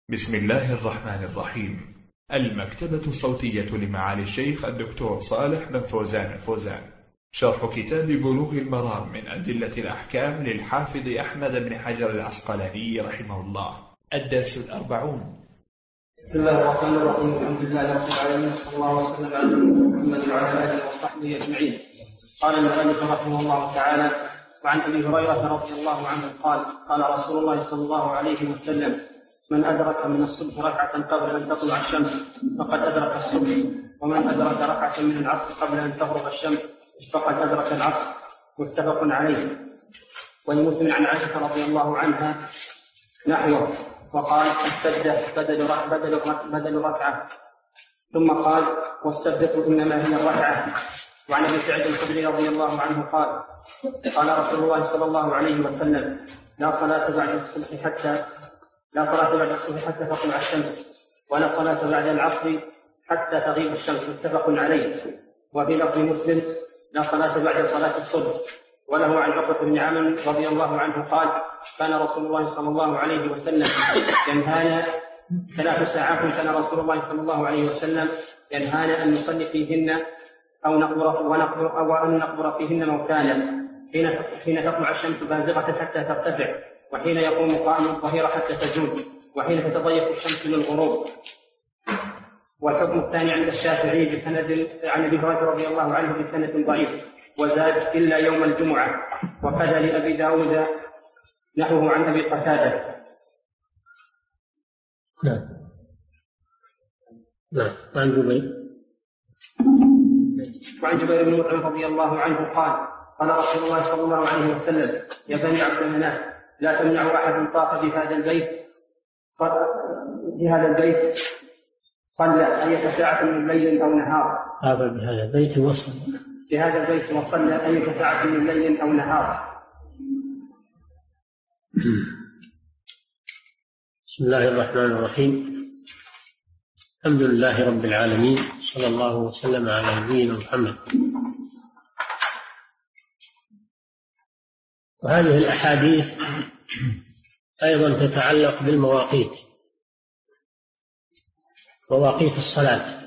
بسم الله الرحمن الرحيم. المكتبة الصوتية لمعالي الشيخ الدكتور صالح بن فوزان الفوزان، شرح كتاب بلوغ المرام من أدلة الأحكام للحافظ أحمد بن حجر العسقلاني رحمه الله. الدرس 40. بسم الله الرحمن الرحيم. الحمد لله رب العالمين، صلى الله وسلم على محمد وعلى آله وصحبه أجمعين. قال المؤلف رحمه الله تعالى: وعن أبي هريرة رضي الله عنه قال: قال رسول الله صلى الله عليه وسلم: من أدرك من الصبح ركعة قبل أن تطلع الشمس فقد أدرك الصبح، ومن أدرك ركعة من العصر قبل أن تغرب الشمس فقد أدرك العصر. متفق عليه. ولمسلم عن عائشة رضي الله عنها نحوه، وقال: السجدة بدل ركعة، ثم قال: والسجدة إنما هي الركعة. وعن أبي سعيد الخدري رضي الله عنه قال: قال رسول الله صلى الله عليه وسلم: لا صلاة بعد الصبح حتى تطلع الشمس، ولا صلاة بعد العصر حتى تغيب الشمس. متفق عليه. وفي لفظ مسلم: لا صلاة بعد صلاة الصبح. وله عن عقبة بن عامر رضي الله عنه قال: كان رسول الله صلى الله عليه وسلم ينهانا 3 ساعات، كان رسول الله صلى الله عليه وسلم ينهانا أن نصلي فيهن أو أن نقبر فيهن موتانا، حين تطلع الشمس بازغة حتى ترتفع، وحين يقوم قائم الظهيرة حتى تزول، وحين تتضيق الشمس للغروب. والحكم الثاني عند الشافعي بسند عن أبي هريرة رضي الله عنه بسند ضعيف، وزاد: إلا يوم الجمعة. وكذا لأبي داود نحوه عن أبي قتادة. وعن جبير بن مطعم رضي الله عنه قال: قال رسول الله صلى الله عليه وسلم: يا بني عبد مناف، لا تمنعوا أحد طاف بهذا البيت صلى أي ساعة من ليل أو نهار. بهذا البيت وصلى أي ساعة من ليل أو نهار. بسم الله الرحمن الرحيم. الحمد لله رب العالمين، صلى الله وسلم على نبينا محمد. وهذه الأحاديث أيضا تتعلق بالمواقيت، مواقيت الصلاة.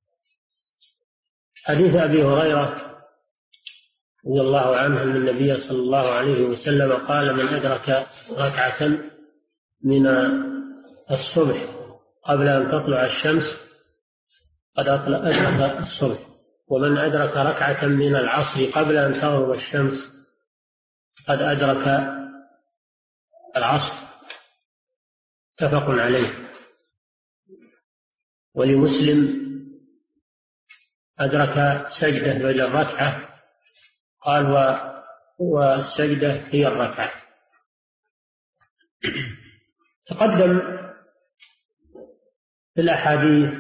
حديث أبي هريرة رضي الله عنه أن النبي صلى الله عليه وسلم قال: من أدرك ركعة من الصبح قبل أن تطلع الشمس قد أدرك الصبح، ومن أدرك ركعة من العصر قبل أن تغرب الشمس قد أدرك العصر. متفق عليه. ولمسلم: أدرك سجدة بدل ركعة، قال: والسجدة هي الركعة. تقدم في الأحاديث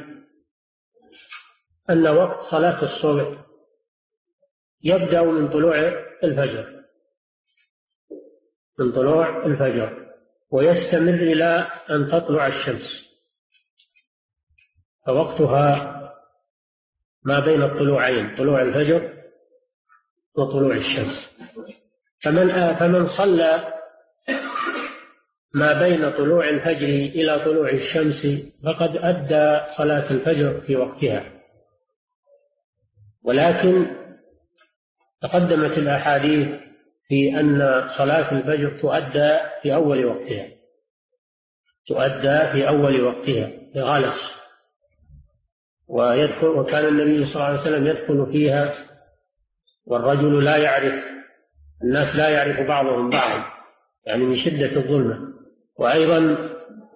أن وقت صلاة الصبح يبدأ من طلوع الفجر ويستمر إلى أن تطلع الشمس، فوقتها ما بين الطلوعين، طلوع الفجر وطلوع الشمس. فمن صلى ما بين طلوع الفجر إلى طلوع الشمس فقد أدى صلاة الفجر في وقتها. ولكن تقدمت الأحاديث في أن صلاة الفجر تؤدى في أول وقتها بغلس، وكان النبي صلى الله عليه وسلم يدخل فيها والرجل لا يعرف، الناس لا يعرف بعضهم بعضا، يعني من شدة الظلمة. وأيضا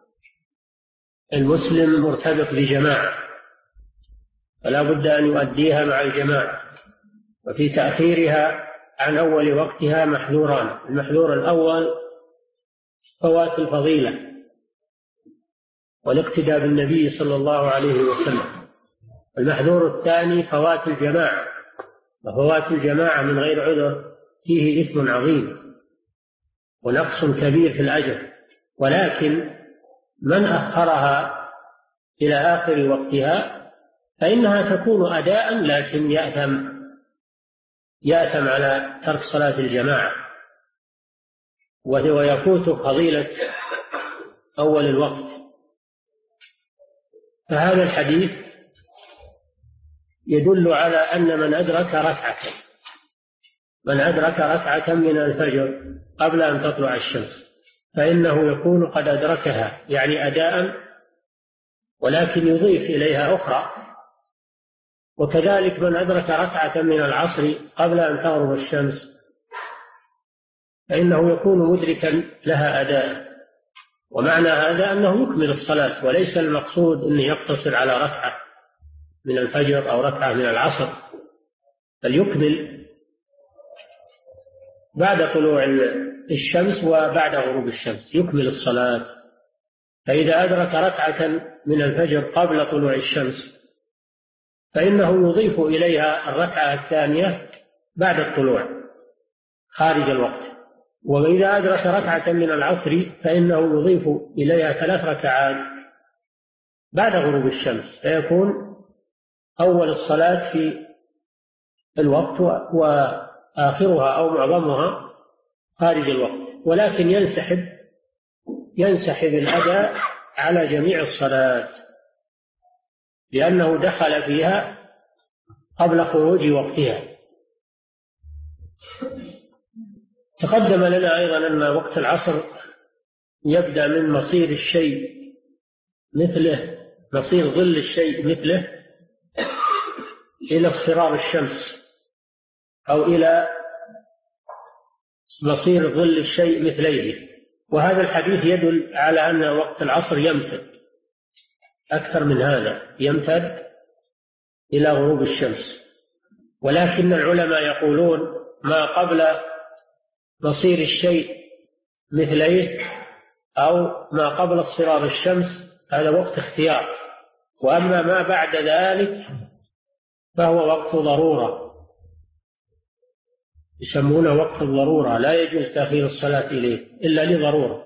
المسلم مرتبط بجماعة فلا بد أن يؤديها مع الجماعة. وفي تأخيرها عن أول وقتها محذوران: المحذور الأول فوات الفضيلة والاقتداء بالنبي صلى الله عليه وسلم، المحذور الثاني فوات الجماعة، وفوات الجماعة من غير عذر فيه إثم عظيم ونقص كبير في الأجر. ولكن من أخرها إلى آخر وقتها فإنها تكون أداء، لكن يأثم على ترك صلاة الجماعة، ويفوت فضيلة أول الوقت. فهذا الحديث يدل على أن من أدرك ركعة من الفجر قبل أن تطلع الشمس فإنه يكون قد أدركها، يعني أداء، ولكن يضيف إليها أخرى. وكذلك من أدرك ركعة من العصر قبل أن تغرب الشمس فإنه يكون مدركا لها أداء. ومعنى هذا أنه يكمل الصلاة، وليس المقصود أن يقتصر على ركعة من الفجر أو ركعة من العصر، بل يكمل بعد طلوع الشمس وبعد غروب الشمس، يكمل الصلاة. فإذا أدرك ركعة من الفجر قبل طلوع الشمس فإنه يضيف إليها الركعة الثانية بعد الطلوع خارج الوقت. وإذا أدرك ركعة من العصر فإنه يضيف إليها 3 ركعات بعد غروب الشمس، فيكون أول الصلاة في الوقت وآخرها أو معظمها خارج الوقت، ولكن ينسحب الأداء على جميع الصلاة لأنه دخل فيها قبل خروج وقتها. تقدم لنا أيضا أن وقت العصر يبدأ من مصير الشيء مثله، مصير ظل الشيء مثله، إلى اصفرار الشمس، أو إلى مصير ظل الشيء مثليه. وهذا الحديث يدل على أن وقت العصر يمتد أكثر من هذا، يمتد إلى غروب الشمس. ولكن العلماء يقولون ما قبل مصير الشيء مثليه أو ما قبل اصفرار الشمس هذا وقت اختيار، وأما ما بعد ذلك فهو وقت ضرورة، يسمونه وقت الضرورة، لا يجوز تأخير الصلاة إليه إلا لضرورة.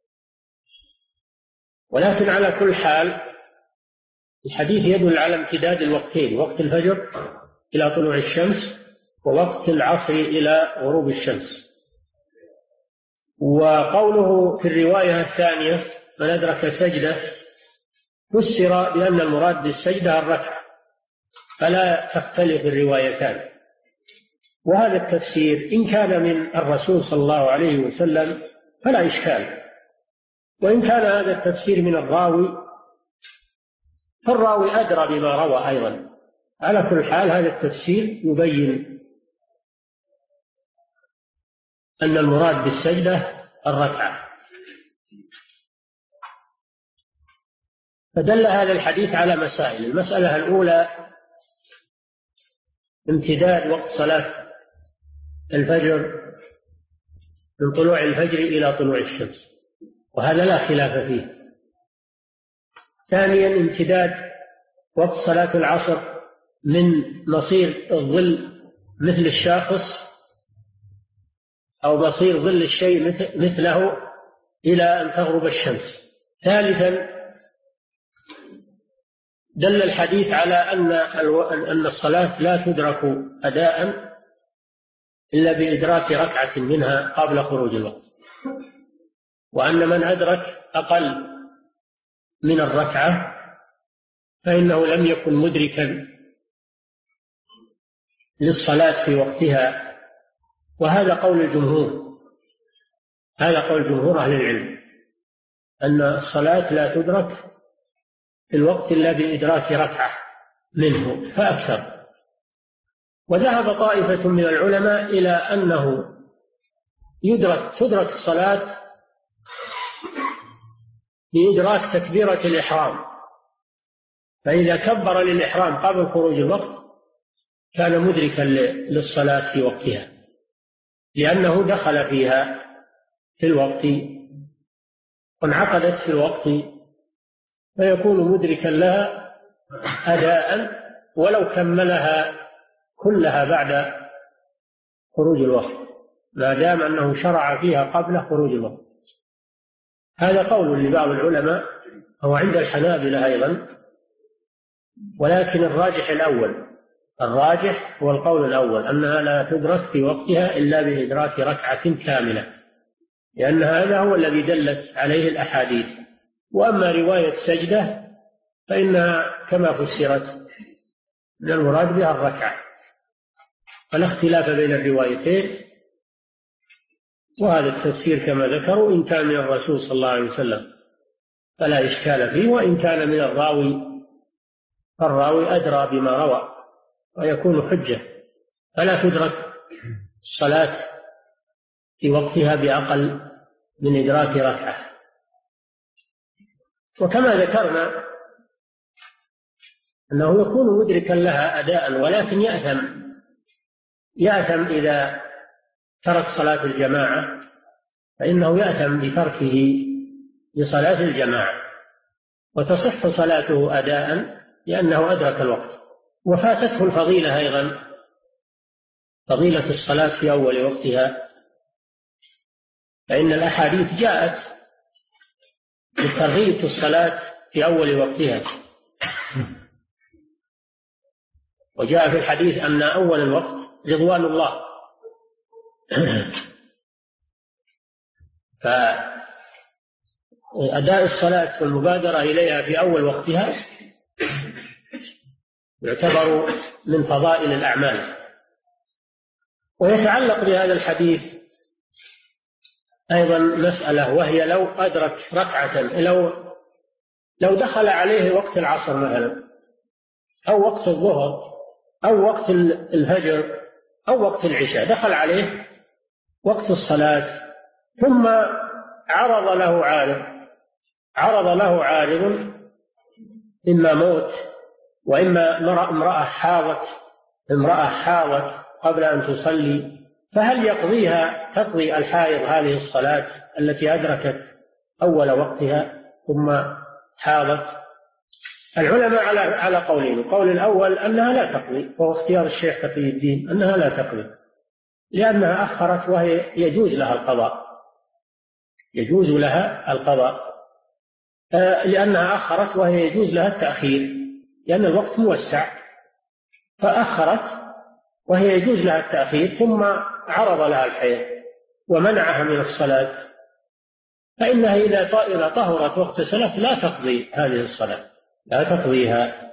ولكن على كل حال الحديث يدل على امتداد الوقتين، وقت الفجر إلى طلوع الشمس ووقت العصر إلى غروب الشمس. وقوله في الرواية الثانية من أدرك سجدة فسر بأن المراد بالسجدة الركعة، فلا تختلف الروايتان. وهذا التفسير إن كان من الرسول صلى الله عليه وسلم فلا إشكال، وإن كان هذا التفسير من الراوي فالراوي أدرى بما روى أيضا. على كل حال هذا التفسير يبين أن المراد بالسجدة الركعة. فدل هذا الحديث على مسائل. المسألة الأولى امتداد وقت صلاة الفجر من طلوع الفجر إلى طلوع الشمس، وهذا لا خلاف فيه. ثانيا امتداد وقت صلاة العصر من مصير الظل مثل الشاخص أو مصير ظل الشيء مثله إلى أن تغرب الشمس. ثالثا دل الحديث على أن الصلاة لا تدرك أداء إلا بإدراك ركعة منها قبل خروج الوقت، وأن من أدرك أقل من الركعة فإنه لم يكن مدركا للصلاة في وقتها. وهذا قول الجمهور، هذا قول جمهور أهل العلم، أن الصلاة لا تدرك في الوقت إلا بإدراك ركعة منه فأكثر. وذهب طائفة من العلماء إلى أنه تدرك الصلاة بإدراك تكبيرة الإحرام، فإذا كبر للإحرام قبل خروج الوقت كان مدركا للصلاة في وقتها، لأنه دخل فيها في الوقت وانعقدت في الوقت، فيكون مدركا لها أداء ولو كملها كلها بعد خروج الوقت، ما دام أنه شرع فيها قبل خروج الوقت. هذا قول لبعض العلماء، هو عند الحنابلة أيضا، ولكن الراجح هو القول الأول، أنها لا تدرك في وقتها إلا بإدراك ركعة كاملة، لأن هذا هو الذي دلت عليه الأحاديث. وأما رواية سجدة فإنها كما فسرت من المراد بها الركعة، فلا اختلاف بين الروايتين، وهذا التفسير كما ذكروا إن كان من الرسول صلى الله عليه وسلم فلا إشكال فيه، وإن كان من الراوي فالراوي أدرى بما روى ويكون حجة، فلا تدرك الصلاة في وقتها بأقل من إدراك ركعة. وكما ذكرنا أنه يكون مدركا لها أداء، ولكن يأثم إذا ترك صلاة الجماعة، فإنه يأثم بتركه لصلاة الجماعة، وتصح صلاته أداء لأنه أدرك الوقت. وفاتته الفضيلة أيضا، فضيلة الصلاة في أول وقتها، فإن الأحاديث جاءت بترغيب الصلاة في أول وقتها، وجاء في الحديث أن أول الوقت رضوان الله. فأداء الصلاة والمبادرة إليها في أول وقتها يعتبر من فضائل الأعمال. ويتعلق بهذا الحديث أيضا مسألة، وهي لو أدرك ركعة، لو دخل عليه وقت العصر مثلا، أو وقت الظهر، أو وقت الفجر، أو وقت العشاء، دخل عليه وقت الصلاة، ثم عرض له عارض إما موت وإما امرأة حاضت قبل أن تصلي، فهل تقضي الحائض هذه الصلاة التي أدركت أول وقتها ثم حاضت؟ العلماء على قولين. القول الأول أنها لا تقضي، وهو اختيار الشيخ تقي الدين، أنها لا تقضي لأنها أخرت وهي يجوز لها القضاء، لأنها أخرت وهي يجوز لها التأخير، لأن الوقت موسع، فأخرت وهي يجوز لها التأخير، ثم عرض لها الحيض ومنعها من الصلاة، فإنها إذا طهرت واغتسلت لا تقضي هذه الصلاة، لا تقضيها.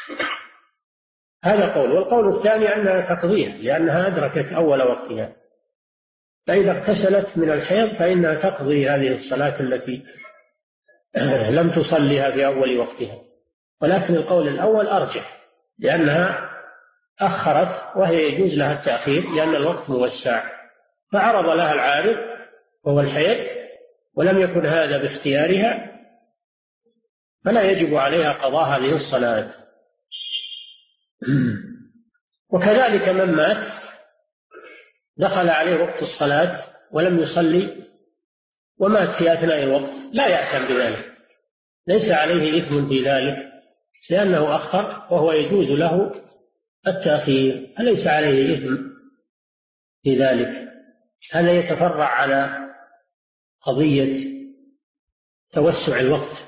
هذا قول. والقول الثاني أنها تقضيها لأنها أدركت أول وقتها، فإذا اغتسلت من الحيض فإنها تقضي هذه الصلاة التي لم تصليها في أول وقتها. ولكن القول الأول أرجح، لأنها أخرت وهي يجوز لها التأخير لأن الوقت موسع، فعرض لها العارض وهو الحيض، ولم يكن هذا باختيارها، فلا يجب عليها قضاء هذه الصلاة. وكذلك من مات دخل عليه وقت الصلاة ولم يصلي ومات في أثناء الوقت لا يأثم بذلك، ليس عليه إثم في ذلك، لأنه أخر وهو يجوز له التأخير، فليس عليه إثم في ذلك. هذا يتفرع على قضية توسع الوقت،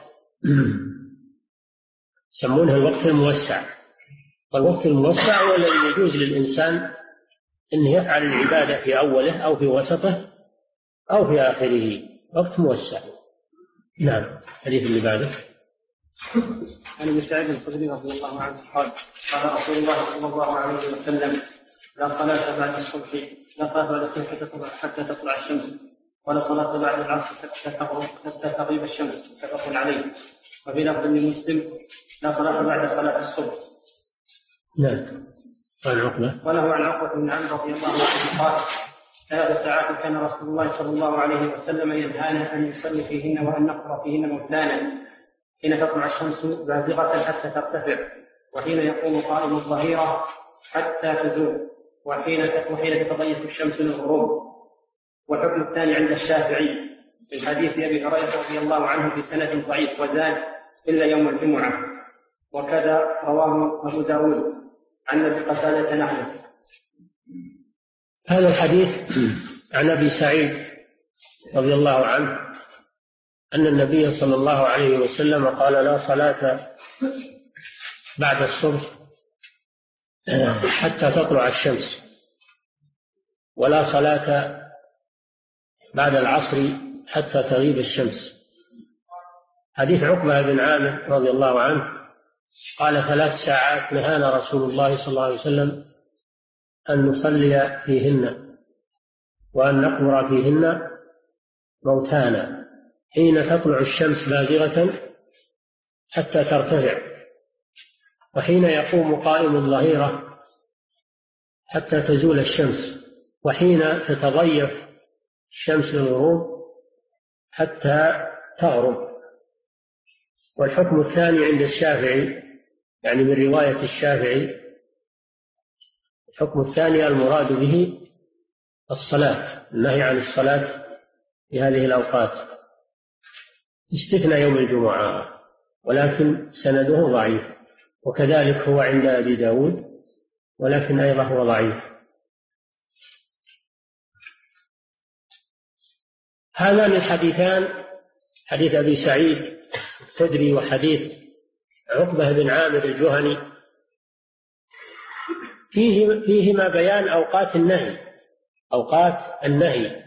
يسمونها الوقت الموسع. والوقت الموسع هو الذي يجوز للإنسان أن يفعل العبادة في أوله أو في وسطه أو في آخره، وقت موسع. نعم. الحديث اللي بعده عن ابي سعيد الخدري رضي الله عنه قال قال رسول الله صلى الله عليه وسلم: لا صلاة بعد الصبح حتى تطلع الشمس، ولا صلاة بعد العصر حتى تغيب الشمس، متفق عليه. وفي لفظ لمسلم: لا صلاة بعد صلاة الصبح. نعم. عن عقبة. وله عن عقبة بن عمرو رضي الله عنه قال: 3 ساعات كان رسول الله صلى الله عليه وسلم ينهانا أن يصلي فيهن وأن نقرأ فيهن موتانا، حين تطلع الشمس بازغة حتى ترتفع، وحين يقوم قائم الظهيرة حتى تزول، وحين تتضيف الشمس للغروب. والحكم الثاني عند الشافعي من حديث أبي هريرة رضي الله عنه بسند ضعيف وزاد إلا يوم الجمعة، وكذا رواه أبو داود عن أبي قتادة نحوه. هذا الحديث عن أبي سعيد رضي الله عنه أن النبي صلى الله عليه وسلم قال: لا صلاة بعد الصبح حتى تطلع الشمس، ولا صلاة بعد العصر حتى تغيب الشمس. حديث عقبة بن عامر رضي الله عنه قال 3 ساعات نهانا رسول الله صلى الله عليه وسلم أن نصلي فيهن وأن نقبر فيهن موتانا حين تطلع الشمس بازغة حتى ترتفع، وحين يقوم قائم الظهيرة حتى تزول الشمس، وحين تتضيف الشمس للغروب حتى تغرب. والحكم الثاني عند الشافعي، يعني من رواية الشافعي، الحكم الثاني المراد به الصلاة، النهي عن الصلاة في هذه الأوقات، استثنى يوم الجمعة، ولكن سنده ضعيف، وكذلك هو عند أبي داود، ولكن أيضا هو ضعيف. هذان الحديثان، حديث أبي سعيد الخدري وحديث عقبة بن عامر الجهني، فيهما بيان أوقات النهي،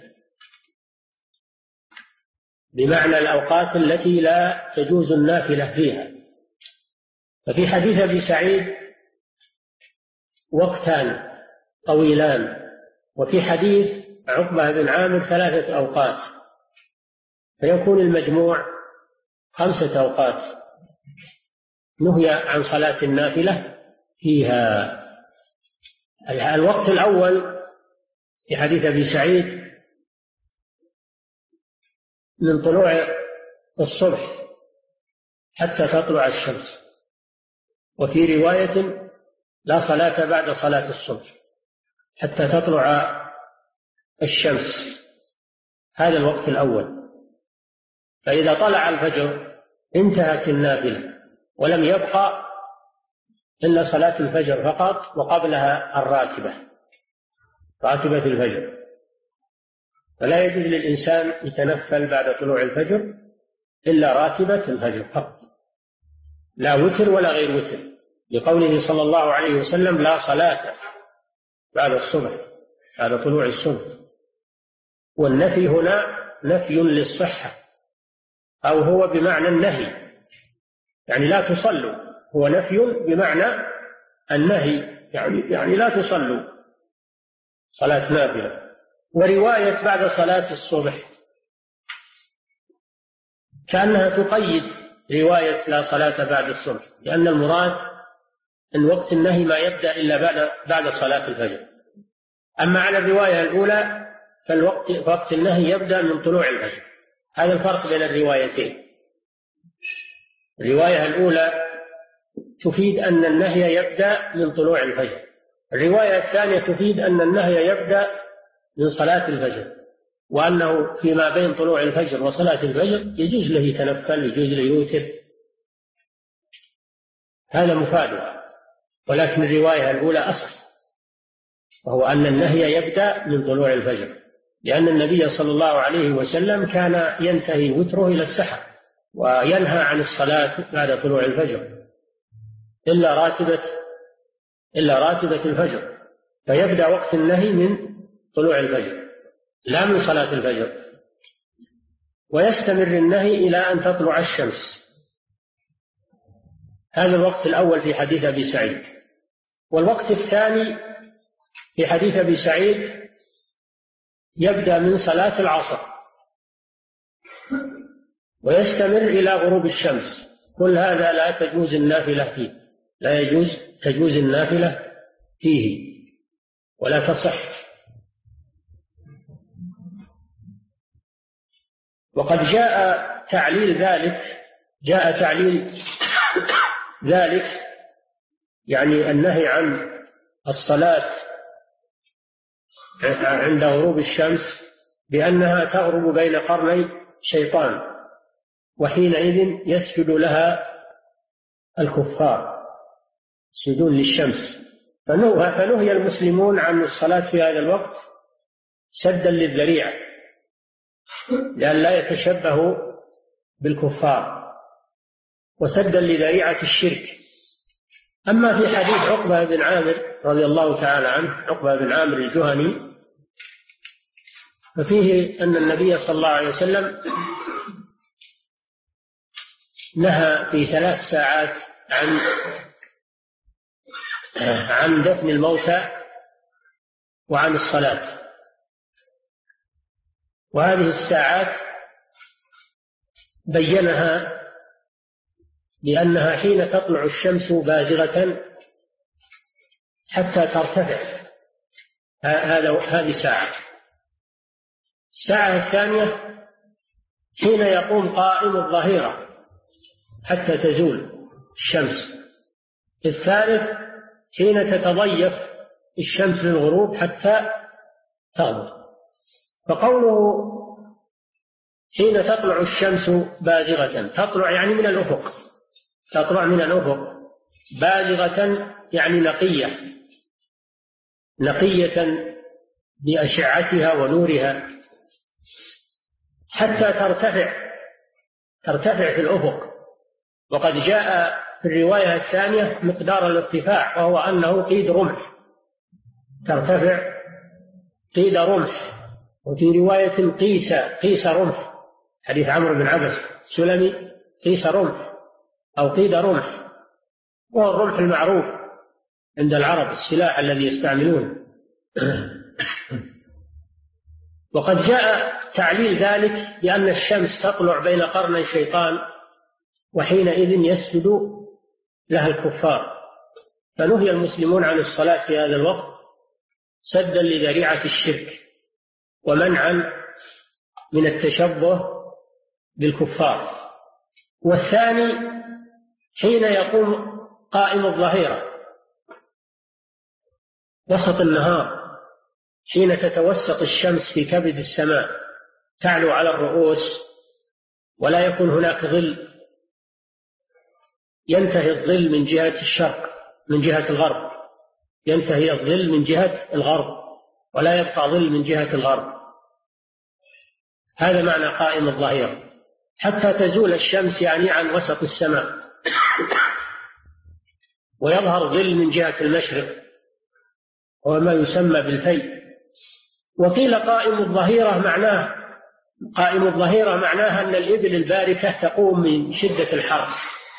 بمعنى الأوقات التي لا تجوز النافلة فيها. ففي حديث أبي سعيد وقتان طويلان، وفي حديث عقبة بن عامر 3 أوقات، فيكون المجموع 5 أوقات نهي عن صلاة النافلة فيها. الوقت الأول في حديث أبي سعيد من طلوع الصبح حتى تطلع الشمس، وفي رواية لا صلاة بعد صلاة الصبح حتى تطلع الشمس، هذا الوقت الأول. فإذا طلع الفجر انتهت النافلة، ولم يبقى إلا صلاة الفجر فقط، وقبلها راتبة الفجر. فلا يجوز للإنسان يتنفل بعد طلوع الفجر إلا راتبة الفجر فقط، لا وتر ولا غير وتر، لقوله صلى الله عليه وسلم لا صلاة بعد الصبح، بعد طلوع الصبح. والنفي هنا نفي للصحة، أو هو بمعنى النهي، يعني لا تصلوا، هو نفي بمعنى النهي، يعني لا تصلوا صلاة نافلة. ورواية بعد صلاة الصبح كأنها تقيد رواية لا صلاة بعد الصبح، لأن المراد أن وقت النهي ما يبدأ إلا بعد صلاة الفجر. أما على الرواية الأولى فوقت النهي يبدأ من طلوع الفجر. هذا الفرق بين الروايتين. الرواية الأولى تفيد أن النهي يبدأ من طلوع الفجر، الرواية الثانية تفيد أن النهي يبدأ من صلاة الفجر، وأنه فيما بين طلوع الفجر وصلاة الفجر يجوز له يتنفل، يجوز له يوتر، هذا مفاده. ولكن الرواية الأولى أصح، وهو أن النهي يبدأ من طلوع الفجر، لأن النبي صلى الله عليه وسلم كان ينتهي وتره إلى السحر، وينهى عن الصلاة بعد طلوع الفجر إلا راتبة الفجر، فيبدأ وقت النهي من طلوع الفجر لا من صلاة الفجر، ويستمر النهي إلى أن تطلع الشمس. هذا الوقت الأول في حديث أبي سعيد. والوقت الثاني في حديث أبي سعيد يبدأ من صلاة العصر ويستمر إلى غروب الشمس. كل هذا لا تجوز النافلة فيه، لا تجوز النافلة فيه ولا تصح. وقد جاء تعليل ذلك يعني النهي عن الصلاة عند غروب الشمس بأنها تغرب بين قرني شيطان، وحينئذ يسجد لها الكفار يسجدون للشمس، فنهي المسلمون عن الصلاة في هذا الوقت سدا للذريعة لأن لا يتشبهوا بالكفار وسدا لذريعة الشرك. أما في حديث عقبة بن عامر رضي الله تعالى عنه، عقبة بن عامر الجهني، ففيه أن النبي صلى الله عليه وسلم نهى في 3 ساعات عن دفن الموتى وعن الصلاة. وهذه الساعات بينها بأنها حين تطلع الشمس بازغة حتى ترتفع، هذه ساعة. الساعة الثانية حين يقوم قائم الظهيرة حتى تزول الشمس. الثالث حين تتضيف الشمس للغروب حتى تغرب. فقوله حين تطلع الشمس بازغة، تطلع يعني من الأفق، تطلع من الأفق، بازغة يعني نقية بأشعتها ونورها حتى ترتفع في الأفق. وقد جاء في الرواية الثانية مقدار الارتفاع، وهو أنه قيد رمح، ترتفع قيد رمح. وفي رواية قيس رمح، حديث عمرو بن عبس السلمي، قيس رمح أو قيد رمح، وهو الرمح المعروف عند العرب، السلاح الذي يستعملونه. وقد جاء تعليل ذلك بأن الشمس تطلع بين قرني شيطان، وحينئذ يسجد لها الكفار، فنهي المسلمون عن الصلاة في هذا الوقت سدا لذريعة الشرك ومنعا من التشبه بالكفار. والثاني حين يقوم قائم الظهيرة وسط النهار، حين تتوسط الشمس في كبد السماء تعلو على الرؤوس ولا يكون هناك ظل، ينتهي الظل من جهة الشرق، من جهة الغرب، ينتهي الظل من جهة الغرب ولا يبقى ظل من جهة الغرب. هذا معنى قائم الظهيرة، حتى تزول الشمس يعني عن وسط السماء ويظهر ظل من جهة المشرق وما يسمى بالفيء. وقيل قائم الظهيرة معناها أن الإبل الباركة تقوم من شدة الحر،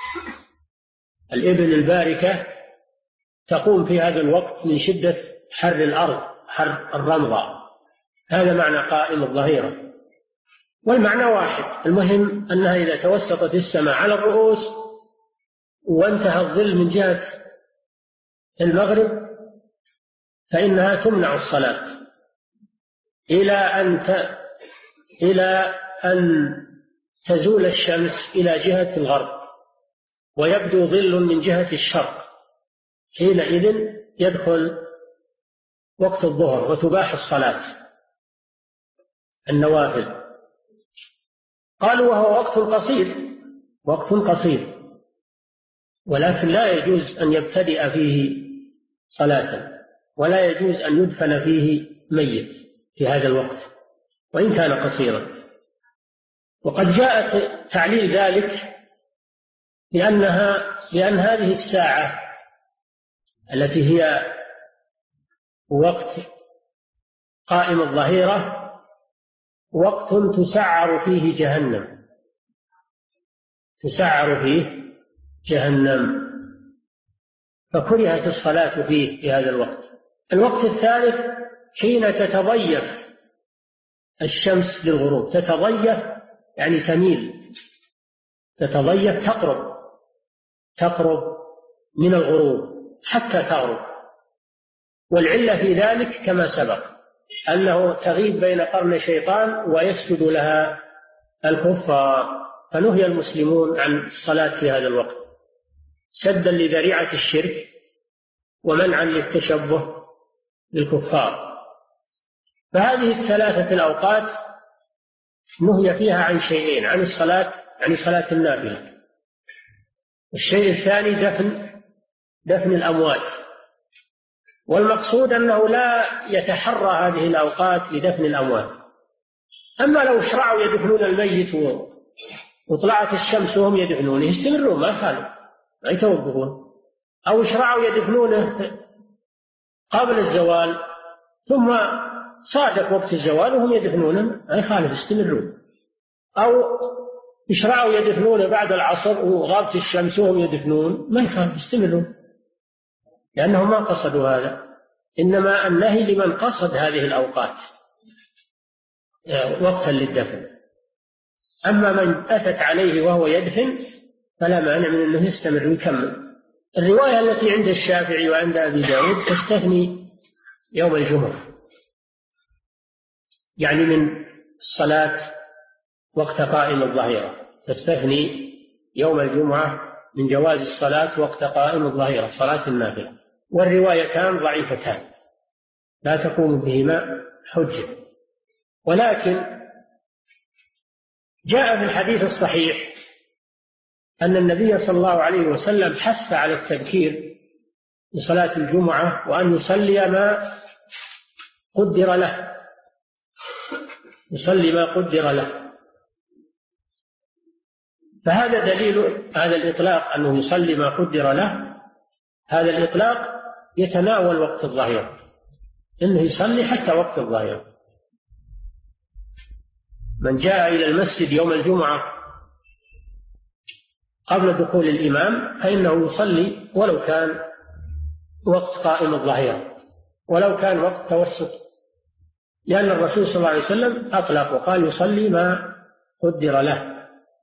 الإبل الباركة تقوم في هذا الوقت من شدة حر الأرض، حر الرمضة. هذا معنى قائم الظهيرة، والمعنى واحد. المهم أنها إذا توسطت السماء على الرؤوس وانتهى الظل من جهة المغرب فإنها تمنع الصلاة إلى أن تزول الشمس إلى جهة الغرب ويبدو ظل من جهة الشرق، حينئذ يدخل وقت الظهر وتباح الصلاة النوافل. قالوا وهو وقت قصير، ولكن لا يجوز أن يبتدئ فيه صلاة، ولا يجوز أن يدفن فيه ميت في هذا الوقت وإن كان قصيرا. وقد جاء تعليل ذلك لأن هذه الساعة التي هي وقت قائم الظهيرة وقت تسعر فيه جهنم، فكرهت الصلاة فيه في هذا الوقت. الوقت الثالث حين تتضيف الشمس للغروب، تتضيف يعني تميل، تتضيف تقرب من الغروب حتى تغرب. والعلة في ذلك كما سبق أنه تغيب بين قرن شيطان ويسجد لها الكفار، فنهي المسلمون عن الصلاة في هذا الوقت سدا لذريعة الشرك ومنعا للتشبه بالكفار. فهذه الثلاثة الأوقات نهي فيها عن شيئين: عن الصلاة، يعني صلاة النافلة، والشيء الثاني دفن الأموات. والمقصود أنه لا يتحرى هذه الأوقات لدفن الأموات. أما لو شرعوا يدفنون الميت وطلعت الشمس وهم يدفنونه يستمرون، ما يخالف، ما يتوقفون. أو شرعوا يدفنونه قبل الزوال ثم صادف وقت الزوال وهم يدفنونه، ما يخالف، يستمرون. أو يشرعوا يدفنون بعد العصر وغابت الشمس وهم يدفنون، ما يخالف، يستمرون، لأنهم ما قصدوا هذا، إنما النهي لمن قصد هذه الأوقات وقتا للدفن. أما من أتت عليه وهو يدفن فلا مانع من أنه يستمر ويكمل. الرواية التي عند الشافعي وعند أبي داود تستثني يوم الجمعة، يعني من الصلاة وقت قائم الظهيرة، تستثني يوم الجمعة من جواز الصلاة وقت قائم الظهيرة، صلاة النافلة. والروايتان ضعيفتان لا تقوم بهما حجة. ولكن جاء في الحديث الصحيح أن النبي صلى الله عليه وسلم حث على التبكير لصلاة الجمعة وأن يصلي ما قدر له، يصلي ما قدر له. فهذا دليل هذا الإطلاق أنه يصلي ما قدر له، هذا الإطلاق يتناول وقت الظهيرة، إنه يصلي حتى وقت الظهيرة. من جاء إلى المسجد يوم الجمعة قبل دخول الإمام فإنه يصلي ولو كان وقت قائم الظهيرة، ولو كان وقت توسط، لأن الرسول صلى الله عليه وسلم أطلق وقال يصلي ما قدر له.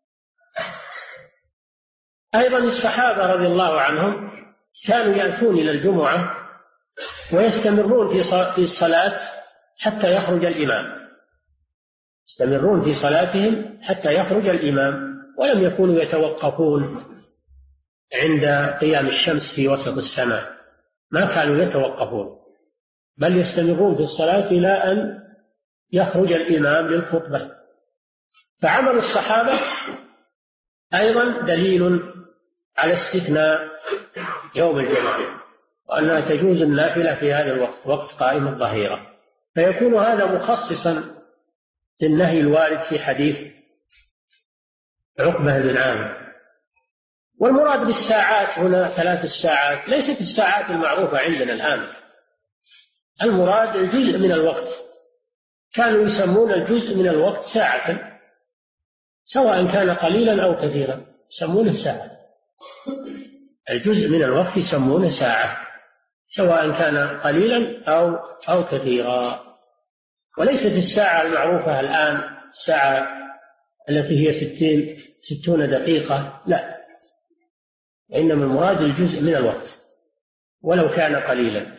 أيضا الصحابة رضي الله عنهم كانوا يأتون إلى الجمعة ويستمرون في الصلاة حتى يخرج الإمام، يستمرون في صلاتهم حتى يخرج الإمام، ولم يكونوا يتوقفون عند قيام الشمس في وسط السماء، ما كانوا يتوقفون، بل يستمرون في الصلاة إلى أن يخرج الإمام للخطبة. فعمل الصحابة أيضا دليل على استثناء يوم الجمعة، وأنها تجوز النافلة في هذا الوقت، وقت قائم الظهيرة، فيكون هذا مخصصا للنهي الوارد في حديث عقبة بن عامر. والمراد بالساعات هنا 3 ساعات، ليست الساعات المعروفة عندنا الآن، المراد الجزء من الوقت، كانوا يسمون الجزء من الوقت ساعة، سواء كان قليلا أو كثيرا يسمونه ساعة، الجزء من الوقت يسمونه ساعة، سواء كان قليلا أو كثيرا. وليست الساعة المعروفة الآن الساعة التي هي 60 دقيقة، لا، إنما المراد الجزء من الوقت ولو كان قليلا.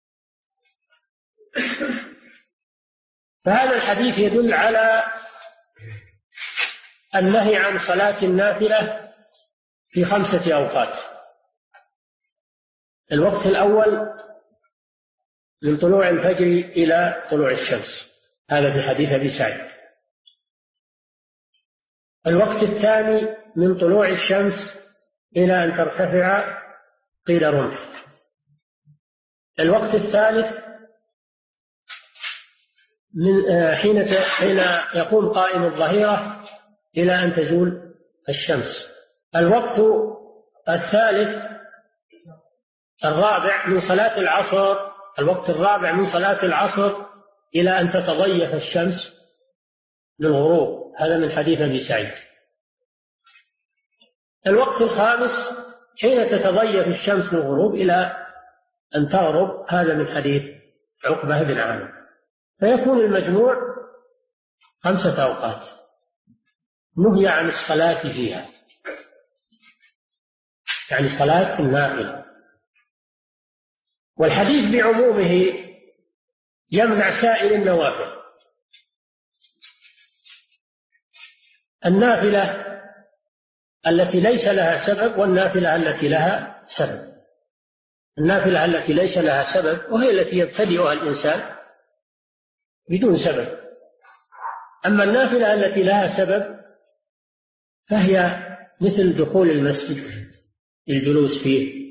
فهذا الحديث يدل على النهي عن صلاة النافلة في 5 أوقات. الوقت الأول من طلوع الفجر إلى طلوع الشمس، هذا في حديث أبي سعيد. الوقت الثاني من طلوع الشمس إلى أن ترتفع قيد رمح. الوقت الثالث من حين يقوم قائم الظهيرة إلى أن تزول الشمس. الوقت الثالث الرابع من صلاة العصر، الوقت الرابع من صلاة العصر إلى أن تتضيف الشمس للغروب، هذا من حديث أبي سعيد. الوقت الخامس حين تتضيف الشمس للغروب إلى أن تغرب، هذا من حديث عقبة بن عامر. فيكون المجموع 5 أوقات نهي عن الصلاة فيها، يعني صلاة النافلة. والحديث بعمومه يمنع سائر النوافل. النافلة التي ليس لها سبب والنافلة التي لها سبب. النافلة التي ليس لها سبب وهي التي يبتدئها الإنسان بدون سبب، أما النافلة التي لها سبب فهي مثل دخول المسجد للجلوس فيه.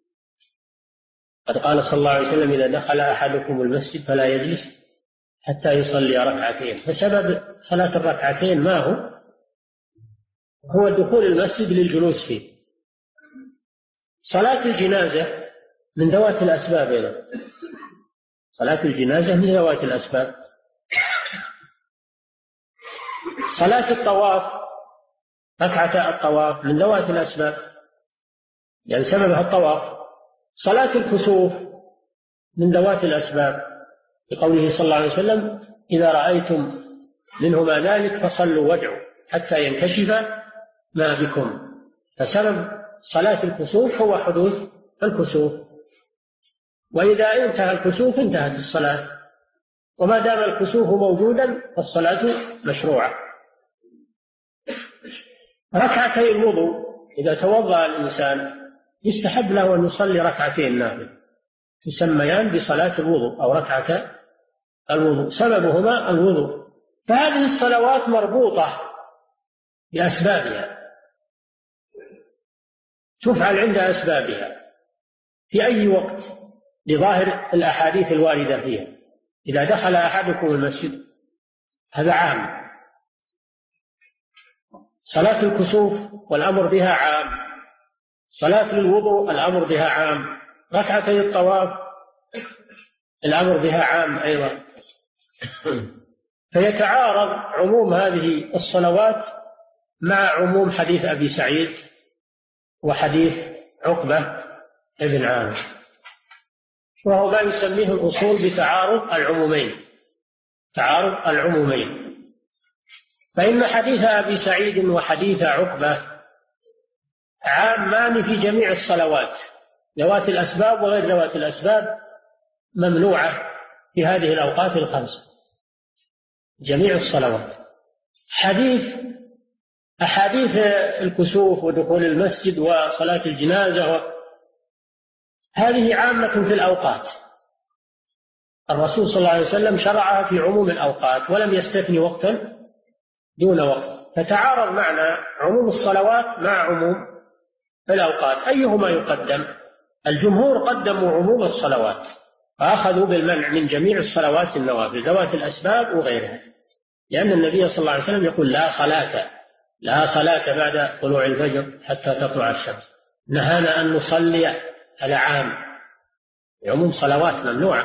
قد قال صلى الله عليه وسلم: إذا دخل أحدكم المسجد فلا يجلس حتى يصلي 2 ركعتين. فسبب صلاة الركعتين ما هو دخول المسجد للجلوس فيه. صلاة الجنازة من ذوات الأسباب أيضا، صلاة الجنازة من ذوات الأسباب. صلاة الطواف ركعة الطواف من ذوات الأسباب، يعني سببها الطواف. صلاة الكسوف من ذوات الأسباب، بقوله صلى الله عليه وسلم: إذا رأيتم منهما ذلك فصلوا وادعوا حتى ينكشف ما بكم. فسبب صلاة الكسوف هو حدوث الكسوف، وإذا انتهى الكسوف انتهت الصلاة، وما دام الكسوف موجودا فالصلاة مشروعة. ركعتي الوضوء، إذا توضأ الإنسان يستحب له أن يصلي ركعتين نافلة تسميان بصلاة الوضوء أو ركعة الوضوء، سببهما الوضوء. فهذه الصلوات مربوطة بأسبابها، تفعل عند أسبابها في أي وقت لظاهر الأحاديث الواردة فيها. إذا دخل أحدكم المسجد هذا عام. صلاة الكسوف والأمر بها عام، صلاة الوضوء الأمر بها عام، ركعتي الطواف الأمر بها عام أيضا. فيتعارض عموم هذه الصلوات مع عموم حديث أبي سعيد وحديث عقبة بن عامر، وهو ما يسميه الأصول بتعارض العمومين. تعارض العمومين، فإن حديث أبي سعيد وحديث عقبة عامان في جميع الصلوات، ذوات الأسباب وغير ذوات الأسباب ممنوعة في هذه الأوقات الخمسة، جميع الصلوات. أحاديث الكسوف ودخول المسجد وصلاة الجنازة هذه عامة في الأوقات، الرسول صلى الله عليه وسلم شرعها في عموم الأوقات ولم يستثني وقتا دون وقت، فتعارض معنا عموم الصلوات مع عموم الأوقات، أيهما يقدم؟ الجمهور قدموا عموم الصلوات فأخذوا بالمنع من جميع الصلوات النوافل ذوات الأسباب وغيرها، لأن النبي صلى الله عليه وسلم يقول: لا صلاة بعد طلوع الفجر حتى تطلع الشمس. نهانا أن نصلي، هذا عام، عموم صلوات ممنوعة.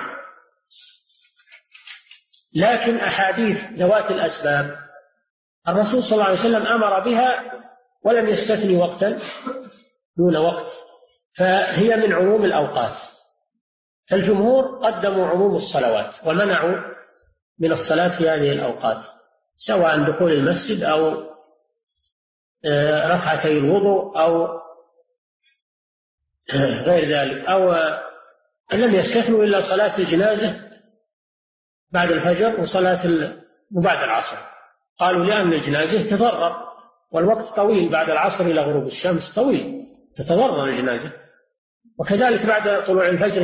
لكن أحاديث ذوات الأسباب الرسول صلى الله عليه وسلم أمر بها ولم يستثني وقتا دون وقت، فهي من عموم الأوقات. فالجمهور قدموا عموم الصلوات ومنعوا من الصلاة في هذه الأوقات، سواء دخول المسجد أو ركعتي الوضوء أو غير ذلك، أو لم يستثنوا إلا صلاة الجنازة بعد الفجر وبعد العصر. قالوا لأن الجنازة تضرر والوقت طويل، بعد العصر إلى غروب الشمس طويل، تتضرر الجنازة، وكذلك بعد طلوع الفجر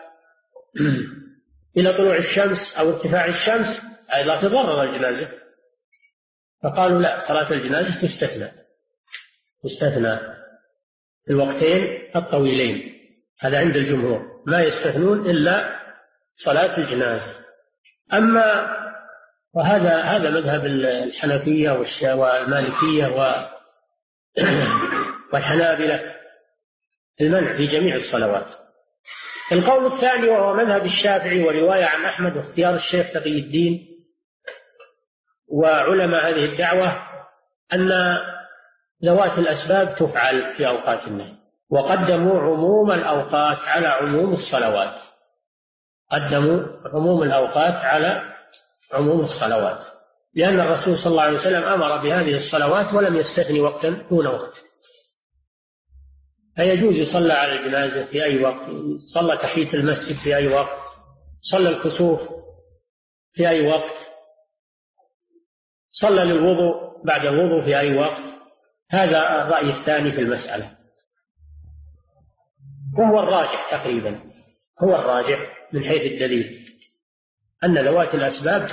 إلى طلوع الشمس أو ارتفاع الشمس أيضا تضرر الجنازة. فقالوا لا، صلاة الجنازة تستثنى في الوقتين الطويلين، هذا عند الجمهور، ما يستثنون إلا صلاة الجنازة. أما وهذا مذهب الحنفية والمالكية والحنابلة في المنع في جميع الصلوات. القول الثاني وهو مذهب الشافعي ورواية عن أحمد واختيار الشيخ تقي الدين وعلماء هذه الدعوة أن ذوات الأسباب تفعل في أوقات النهي، وقدموا عموم الأوقات على عموم الصلوات، قدموا عموم الأوقات على عموم الصلوات، لأن الرسول صلى الله عليه وسلم أمر بهذه الصلوات ولم يستثني وقتا دون وقت. فيجوز يصلى على الجنازة في أي وقت، صلى تحية المسجد في أي وقت، صلى الكسوف في أي وقت، صلى للوضوء بعد الوضوء في أي وقت. هذا الرأي الثاني في المسألة، وهو الراجح تقريبا، هو الراجح من حيث الدليل، أن ذوات الأسباب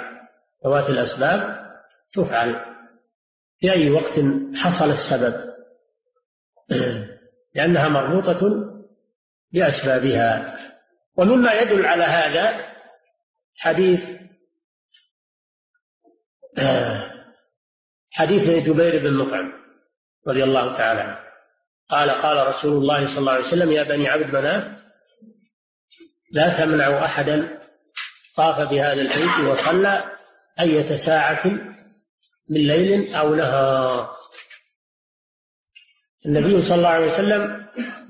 تفعل في أي وقت حصل السبب، لأنها مربوطة بأسبابها. ومما يدل على هذا حديث جبير بن مطعم رضي الله تعالى عنه قال رسول الله صلى الله عليه وسلم: يا بني عبد مناف لا تمنعوا أحدا طاف بهذا البيت وصلى أية ساعة من ليل أو نهار. النبي صلى الله عليه وسلم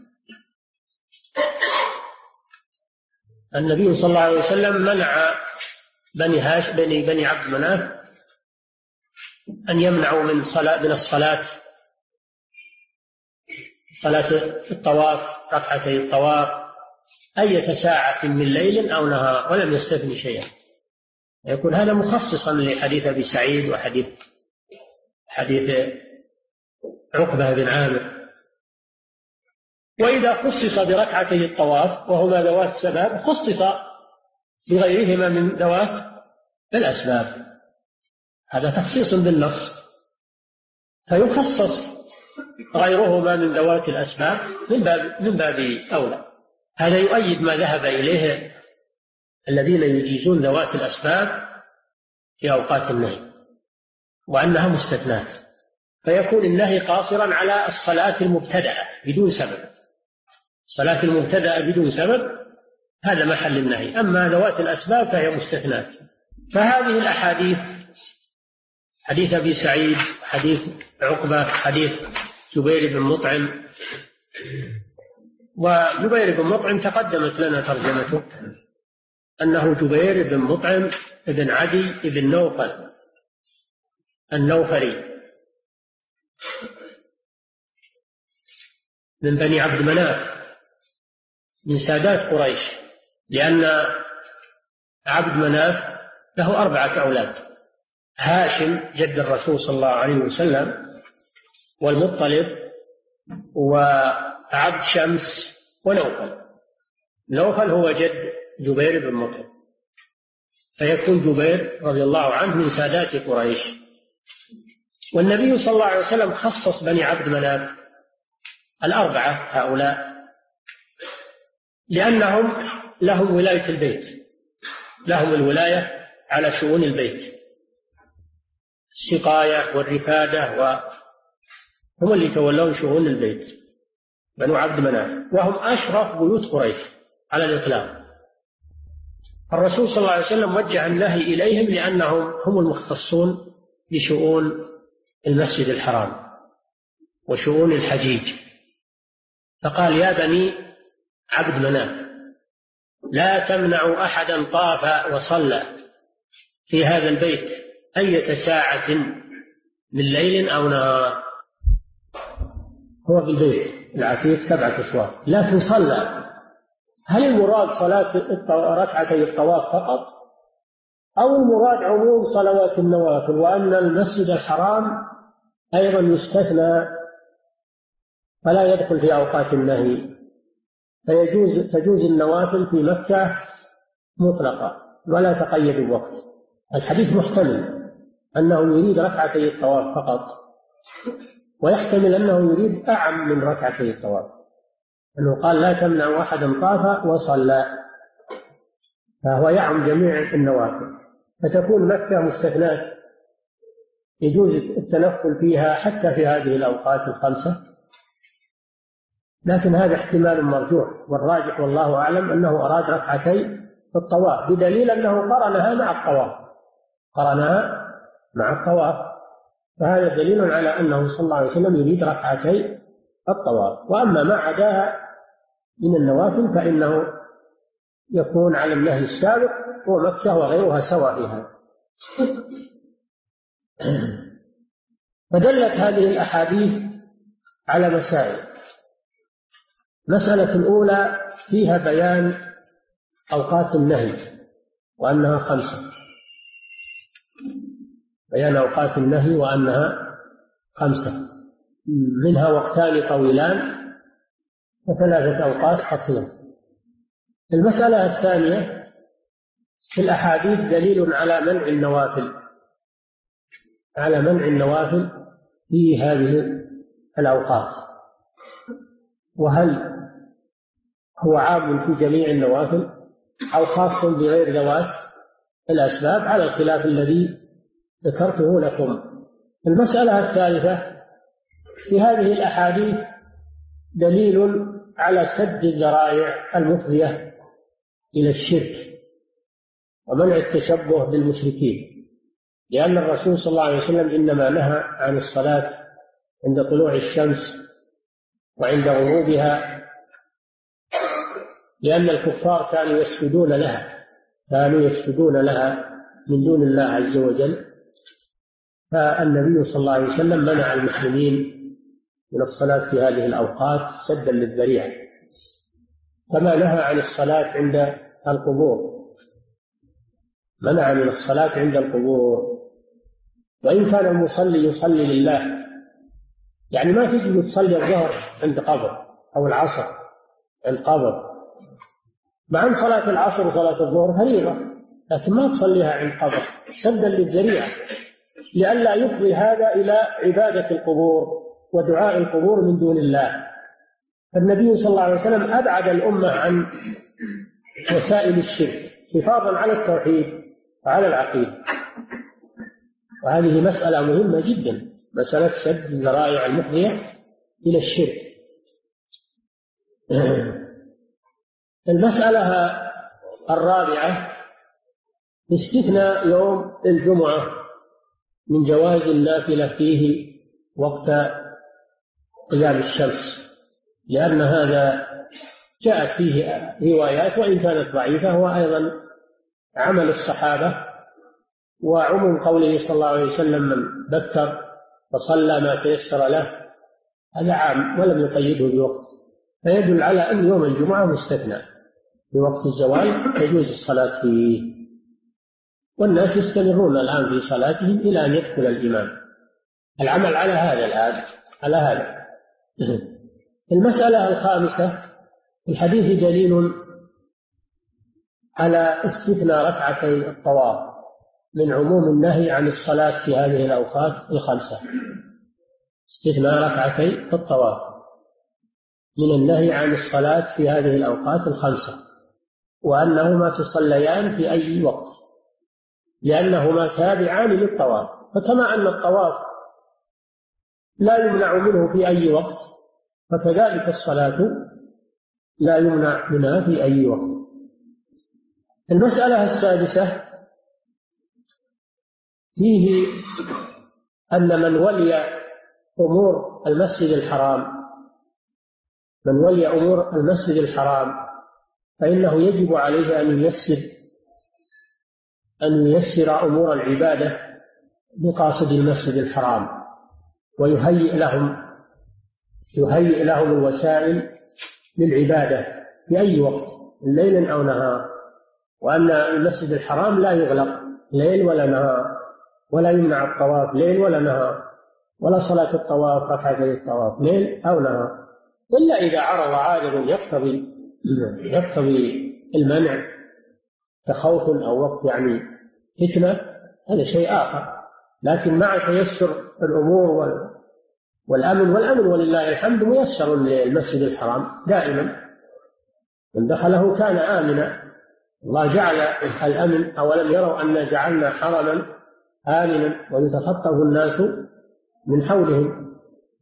منع بني عبد مناف أن يمنعوا من الصلاة الطواف، ركعتي الطواف، أي ساعة من ليل أو نهار، ولم يستثني شيئا. يكون هذا مخصصا لحديث أبي سعيد وحديث عقبة بن عامر. وإذا خصص بركعتي الطواف وهما ذوات سبب، خصص بغيرهما من ذوات الأسباب. هذا تخصيص بالنص، فيخصص غيرهما من ذوات الأسباب من باب أولى. هذا يؤيد ما ذهب إليه الذين يجيزون ذوات الأسباب في أوقات النهي وأنها مستثنات، فيكون النهي قاصرا على الصلاة المبتدأة بدون سبب. الصلاة المبتدأة بدون سبب هذا محل النهي، أما ذوات الأسباب فهي مستثنات. فهذه الأحاديث، حديث أبي سعيد، حديث عقبة، حديث جبير بن مطعم، وجبير بن مطعم تقدمت لنا ترجمته، أنه جبير بن مطعم بن عدي بن نوفل النوفري من بني عبد مناف من سادات قريش، لأن عبد مناف له 4 أولاد: هاشم جد الرسول صلى الله عليه وسلم، والمطلب، وعبد شمس، ونوفل. نوفل هو جد جبير بن مطعم، فيكون جبير رضي الله عنه من سادات قريش. والنبي صلى الله عليه وسلم خصص بني عبد مناف 4 هؤلاء لأنهم لهم ولاية البيت، لهم الولاية على شؤون البيت، السقاية والرفادة، وهم اللي يتولون شؤون البيت بنو عبد مناف، وهم أشرف بيوت قريش على الإطلاق. الرسول صلى الله عليه وسلم وجه النهي إليهم لأنهم هم المختصون بشؤون المسجد الحرام وشؤون الحجيج، فقال: يا بني عبد مناف لا تمنعوا أحدا طاف وصلى في هذا البيت أية ساعة من ليل أو نهار. هو بالبيت العتيق 7 أسواق، لكن صلى. هل المراد صلاة ركعتي الطواف فقط، أو المراد عموم صلوات النوافل، وأن المسجد الحرام أيضا يستثنى فلا يدخل في أوقات النهي، تجوز النوافل في مكة مطلقة ولا تقيد الوقت؟ الحديث محتمل أنه يريد ركعتي الطواف فقط، ويحتمل أنه يريد أعم من ركعتي الطواف، أنه قال: لا تمنع أحدا طاف وصلى، فهو يعم جميع النوافل، فتكون مكة مستثنات يجوز التنفل فيها حتى في هذه الأوقات ال5. لكن هذا احتمال مرجوح، والراجح والله أعلم أنه أراد ركعتي الطواف، بدليل أنه قرنها مع الطواف، فهذا دليل على أنه صلى الله عليه وسلم يريد ركعتي الطواف. وأما ما عداها من النوافل فإنه يكون على النهي السابق، ومكة وغيرها سواء فيها. فدلت هذه الأحاديث على مسائل. المسألة الأولى فيها بيان أوقات النهي وأنها 5، بيان أوقات النهي وأنها 5، منها وقتان طويلان و3 أوقات قصيرة. المسألة الثانية في الأحاديث دليل على منع النوافل في هذه الأوقات، وهل هو عام في جميع النوافل أو خاص بغير ذوات الأسباب، على الخلاف الذي ذكرته لكم. المسألة الثالثة في هذه الأحاديث دليل على سد الذرائع المفضية إلى الشرك ومنع التشبه بالمشركين، لأن الرسول صلى الله عليه وسلم إنما نهى عن الصلاة عند طلوع الشمس وعند غروبها، لأن الكفار كانوا يسجدون لها من دون الله عز وجل. فالنبي صلى الله عليه وسلم منع المسلمين من الصلاة في هذه الأوقات سدا للذريعة، كما نهى عن الصلاة عند القبور، منع من الصلاة عند القبور. وإن كان المصلي يصلي لله، يعني ما تجي تصلي الظهر عند قبر أو العصر عند قبر، مع أن صلاة العصر وصلاة الظهر فريضة، لكن ما تصليها عند قبر سدا للذريعة، لئلا يفضي هذا إلى عبادة القبور ودعاء القبور من دون الله. فالنبي صلى الله عليه وسلم أبعد الأمة عن وسائل الشرك حفاظا على التوحيد وعلى العقيدة. وهذه مسألة مهمة جدا، مسألة سد الذرائع المفضية إلى الشرك. المسألة الرابعة استثناء يوم الجمعة من جواز النافلة فيه وقت قيام الشمس، لأن هذا جاءت فيه روايات وإن كانت ضعيفة، هو أيضا عمل الصحابة وعموم قوله صلى الله عليه وسلم من بكر فصلى ما تيسر له، هذا عام ولم يقيده بوقت، فيدل على أن يوم الجمعة مستثنى بوقت الزوال يجوز الصلاة فيه، والناس يستمرون الآن في صلاتهم إلى أن يدخل الإمام. العمل على هذا الآن على هذا. المسألة الخامسة، الحديث دليل على استثناء ركعتي الطواف من عموم النهي عن الصلاة في هذه الأوقات الخمسة، استثناء ركعتي الطواف من النهي عن الصلاة في هذه الأوقات الخمسة، وأنهما تصليان في أي وقت لأنهما تابعان للطواف. فكما أن الطواف لا يمنع منه في أي وقت، فكذلك الصلاة لا يمنع منها في أي وقت. المسألة السادسة فيه أن من ولي أمور المسجد الحرام فإنه يجب عليه أن ييسر أمور العبادة بقاصد المسجد الحرام، ويهيئ لهم الوسائل للعبادة في أي وقت ليل أو نهار، وأن المسجد الحرام لا يغلق ليل ولا نهار، ولا يمنع الطواف ليل ولا نهار، ولا صلاة الطواف ركعتي الطواف ليل أو نهار، إلا إذا عرض عارض يقتضي المنع كخوف أو وقت يعني فتنة، هذا شيء آخر. لكن مع تيسر الأمور والأمن ولله الحمد ميسر للمسجد الحرام دائما، من دخله كان آمنا. الله جعل الأمن، أولم يروا أن جعلنا حرما آمنا ويتخطف الناس من حولهم،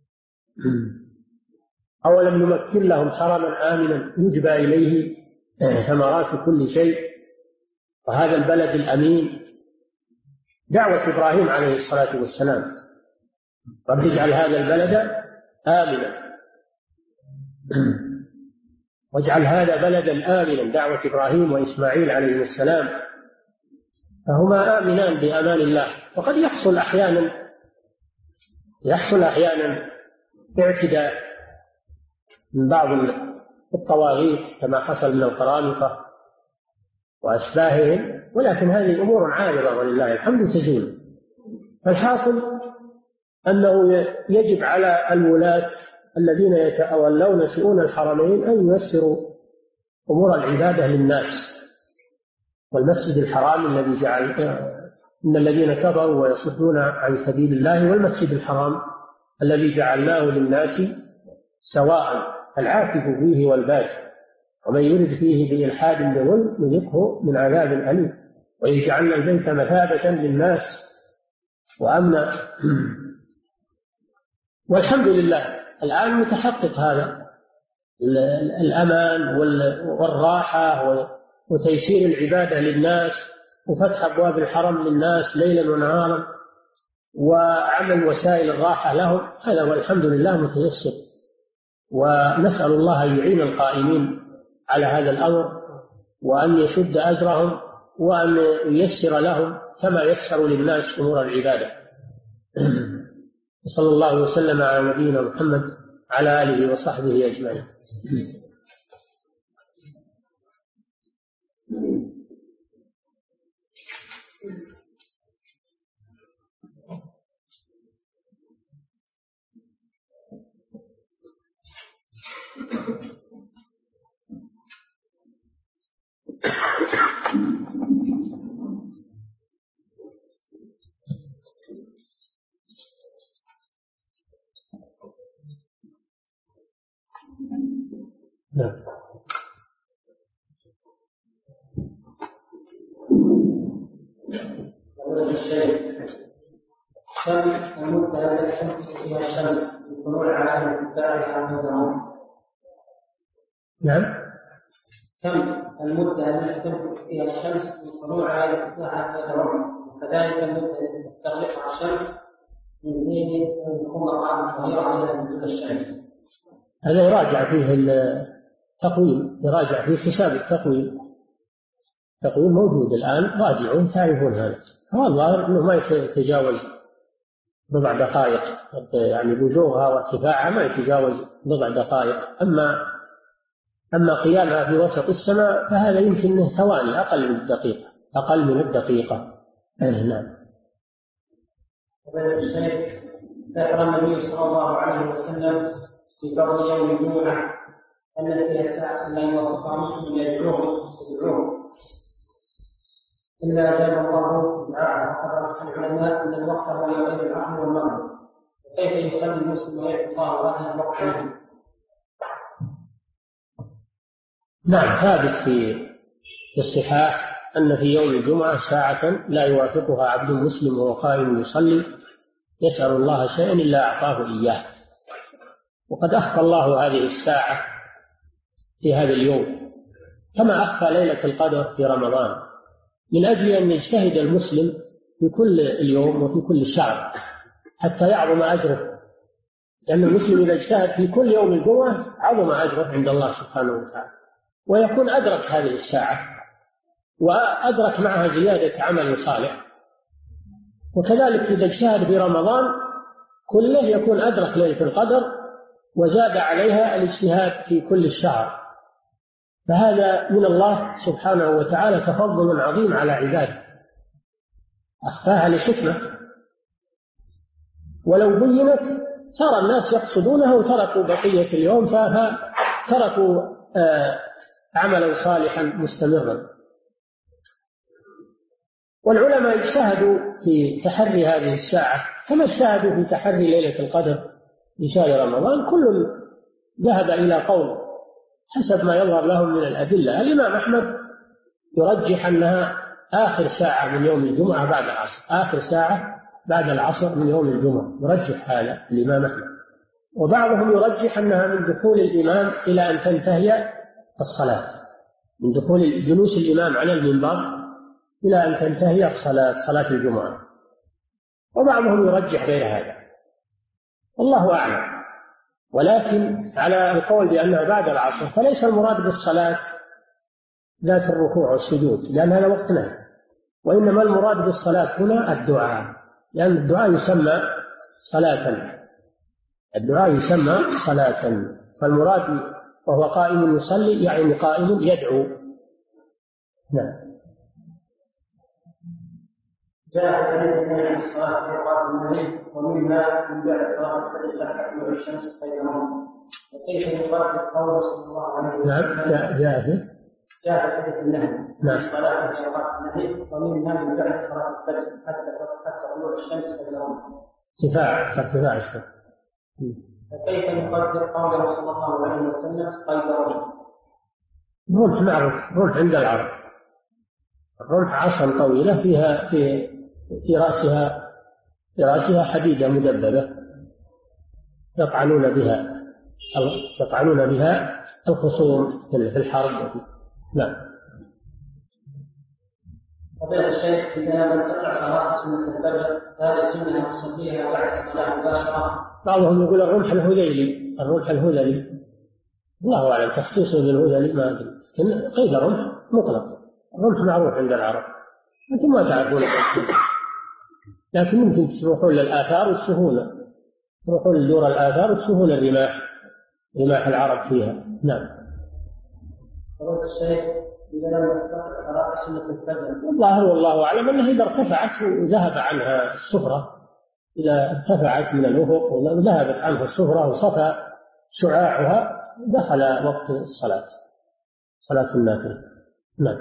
أولم نمكن لهم حرما آمنا يجبى إليه ثمرات كل شيء، وهذا البلد الأمين. دعوة إبراهيم عليه الصلاة والسلام رب اجعل هذا البلد آمنا، واجعل هذا بلدا آمنا، دعوة إبراهيم وإسماعيل عليه السلام، فهما آمنان بأمان الله. وقد يحصل أحيانا اعتداء من بعض الطواغيت كما حصل من القرامطة وأشباههم، ولكن هذه أمور عارضة ولله الحمد تزول. فالحاصل أنه يجب على الولاة الذين يتولون شؤون الحرمين أن ييسروا أمور العبادة للناس. والمسجد الحرام الذي جعل إن الذين كفروا ويصدون عن سبيل الله والمسجد الحرام الذي جعلناه للناس سواء العاكف فيه والباد، ومن يرد فيه بإلحاد بظلم نذقه من عذاب أليم، وإذ جعلنا البيت مثابة للناس وأمنا. والحمد لله الآن متحقق هذا الأمان والراحة وتيسير العبادة للناس، وفتح أبواب الحرم للناس ليلا ونهارا، وعمل وسائل الراحة لهم، هذا والحمد لله متيسر. ونسأل الله أن يعين القائمين على هذا الأمر، وأن يشد أجرهم، وأن ييسر لهم كما يسر للناس أمور العبادة. صلى الله وسلم على نبينا محمد على آله وصحبه أجمعين. نعم. كم المدة التي تمسك فيها الشمس للطلوع على أهل الكفار عن الغرب؟ نعم. كم المدة التي تمسك فيها الشمس للطلوع على أهل الكفار عن الغرب؟ وكذلك المدة التي تستغرقها الشمس من حين أن تكون مقام الظهيرة إلى نزول الشمس. هذا يراجع فيه التقويم، يراجع فيه حساب التقويم. التقويم موجود الآن، راجعون تعرفون هذا. هو الظاهر أنه ما يتجاوز بضع دقائق، يعني بزوغها وارتفاعها ما يتجاوز بضع دقائق. أما قيامها في وسط السماء فهذا يمكن ثواني، أقل من الدقيقة. نعم. ذكر النبي صلى الله عليه وسلم في فضل يوم الجمعة أن فيها ساعة لا يوافقها مسلم يدعوه إلا أجاب الله دعاءه. وقد العلماء أن الوقت هو بين العصر والمغرب، وكيف يصلي المسلم ويدعو الله هذا الوقت؟ نعم، ثابت في الصحاح أن في يوم الجمعة ساعة لا يوافقها عبد مسلم وهو قائم يصلي يسأل الله شيئا إلا أعطاه إياه. وقد أخفى الله هذه الساعة في هذا اليوم كما أخفى ليلة القدر في رمضان، من أجل أن يجتهد المسلم في كل اليوم وفي كل شهر حتى يعظم أجره، لأن المسلم إذا اجتهد في كل يوم الجمعة عظم أجره عند الله سبحانه وتعالى، ويكون أدرك هذه الساعة وأدرك معها زيادة عمل صالح. وكذلك إذا اجتهد في رمضان كله يكون أدرك ليلة القدر وزاد عليها الاجتهاد في كل الشهر. فهذا من الله سبحانه وتعالى تفضل عظيم على عباده، أخفاها لحكمة، ولو بينت صار الناس يقصدونها وتركوا بقية اليوم، فتركوا عملا صالحا مستمرا. والعلماء اجتهدوا في تحري هذه الساعة كما اجتهدوا في تحري ليلة القدر في شهر رمضان. كل ذهب إلى قول حسب ما يظهر لهم من الأدلة. الإمام أحمد يرجح أنها آخر ساعة من يوم الجمعة بعد العصر، آخر ساعة بعد العصر من يوم الجمعة، يرجح هذا الإمام أحمد. وبعضهم يرجح أنها من دخول الإمام إلى أن تنتهي الصلاة، من دخول جلوس الإمام على المنبر إلى أن تنتهي الصلاة، صلاة الجمعة. وبعضهم يرجح غير هذا، والله أعلم. ولكن على القول بأنها بعد العصر فليس المراد بالصلاة ذات الركوع والسجود، لأن هذا وقت نهي، وإنما المراد بالصلاة هنا الدعاء، لأن الدعاء يسمى صلاة، الدعاء يسمى صلاة. فالمراد وهو قائم يصلي يعني قائم يدعو. نعم. جاء حديث عن الصلاة في أوقات الليل ومنها من بعد صلاة الفجر حتى تطلع الشمس بينهم، وكيف يقال قوله صلى الله عليه وسلم؟ نعم. جاء حديث النهي. نعم. الصلاة في أوقات الليل ومنها من بعد صلاة الفجر حتى طلوع الشمس بينهم. ارتفاع الشمس. فكيف يقدر قوله صلى الله عليه وسلم قيد رجل؟ الرمح معروف، الرمح عند العرب، الرمح عصا طويلة فيها في رأسها حديدة مدببة يطعنون بها الخصوم في الحرب. نعم. فضيلة الشيخ، عندما نستطيع صلاة سنة الفجر هذه السنة نصليها بعد الصلاة مباشرة. بعضهم يقول الرمح الهذيلي الله أعلم تخصيصه بالهذل ما أدري، لكن قيد رمح مطلق، الرمح معروف عند العرب، أنتم ما تعرفون، لكن ممكن تروحون للآثار وتشوفون، تروحون لدور الآثار وتشوفون رماح العرب فيها. نعم. فضيلة الشيخ إذا لم يستطع صلاة سنة الفجر، الظاهر والله أعلم أنها إذا ارتفعت وذهب عنها السفرة، إذا ارتفعت من الأفق وذهبت عنها السفرة وصفى شعاعها دخل وقت الصلاة، صلاة النافلة. نعم.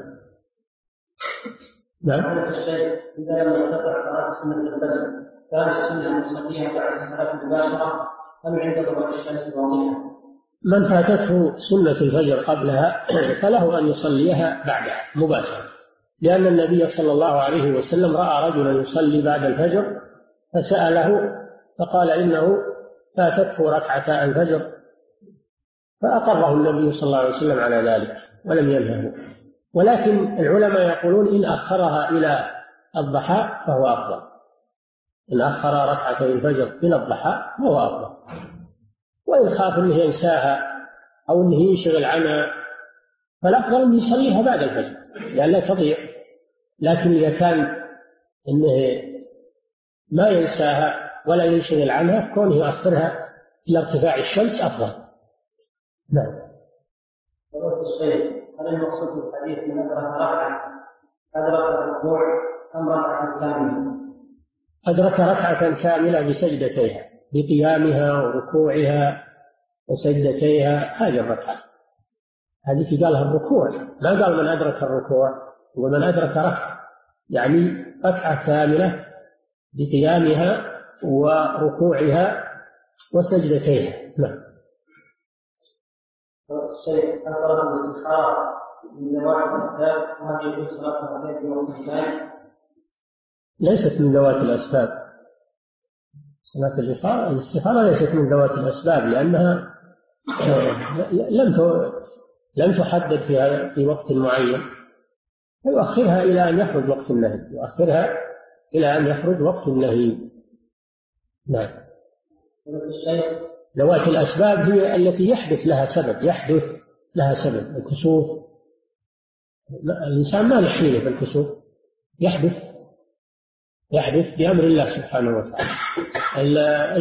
نعم. فضيلة الشيخ إذا لم يستطع صلاة سنة الفجر كان السنة أن يصليها بعد الصلاة مباشرة أم عند طلوع الشمس واضحة؟ من فاتته سنة الفجر قبلها فله أن يصليها بعدها مباشرة، لأن النبي صلى الله عليه وسلم رأى رجلا يصلي بعد الفجر فسأله فقال إنه فاتته ركعتا الفجر، فأقره النبي صلى الله عليه وسلم على ذلك ولم ينهه. ولكن العلماء يقولون إن أخرها إلى الضحى فهو أفضل، إن أخر ركعتي الفجر إلى الضحى فهو أفضل، وإن خاف أنه ينساها أو أنه ينشغل عنها فالأفضل أن يصليها بعد الفجر لأن لا تضيع. لكن إذا كان أنه ما ينساها ولا ينشغل عنها كونه يؤخرها إلى ارتفاع الشمس أفضل. نعم. فضيلة الشيخ هل المقصود بالحديث من أدرك الركوع أم ركعة كاملة؟ أدرك ركعة كاملة بسجدتيها، بقيامها وركوعها وسجدتيها، هذه الركعة، هذه قالها الركوع، ما قال من أدرك الركوع، ومن أدرك ركعة يعني ركعة كاملة بقيامها وركوعها وسجدتيها. نعم. الشيخ حصل الاستخارة من ذوات الأسباب وهل يجوز صلاتها في وقت الثاني؟ ليست من ذوات الأسباب، صلاة الاستخارة ليست من ذوات الأسباب لأنها لم تحدد في وقت معين، فيؤخرها إلى أن يخرج وقت النهي، يؤخرها إلى أن يخرج وقت النهي. نعم. ذوات الأسباب هي التي يحدث لها سبب، الكسوف، الإنسان ما يحيله في الكسوف، يحدث بأمر الله سبحانه وتعالى.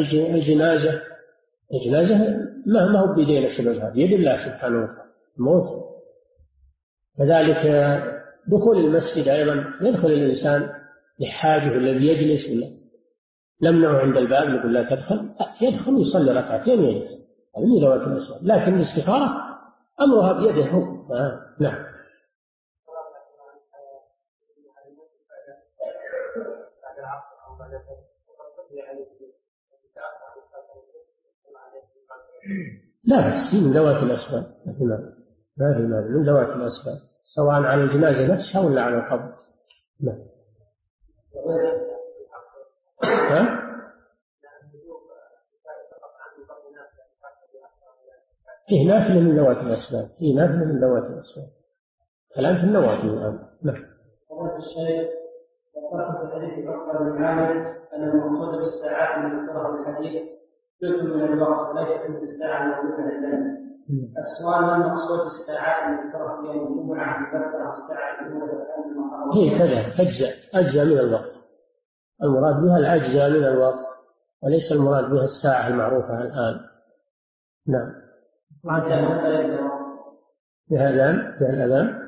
الجنازة ما هو بيدينا سببها، بيد الله سبحانه وتعالى الموت. كذلك دخول المسجد أيضا، يدخل الإنسان لحاجه الذي يجلس ولا نمنعه عند الباب نقول لا تدخل، يدخل يصلي ركعتين ويجلس، هذه من ذوات الأسباب. لكن الاستخارة أمرها بيده هو. نعم. لا بس من ذوات الأسباب، ما في مال من ذوات الأسباب سواء على الجنازة نفسها ولا على القبر. نعم. فيه نافلة من ذوات الأسباب، كلام في النوافل الآن. نعم. فضيلة الشيخ ذكرت في حديث عقبة بن عامر أن المقصود بالساعات المذكورة في الحديث جزء من الوقت وليست مثل الساعة الموجودة عندنا. السؤال ما المقصود بالساعات المذكورة في يوم الجمعة المذكرة في الساعة الأولى هي كذا أجزاء من الوقت، المراد بها الأجزاء من الوقت وليس المراد بها الساعة المعروفة الآن. نعم. فيها الأذان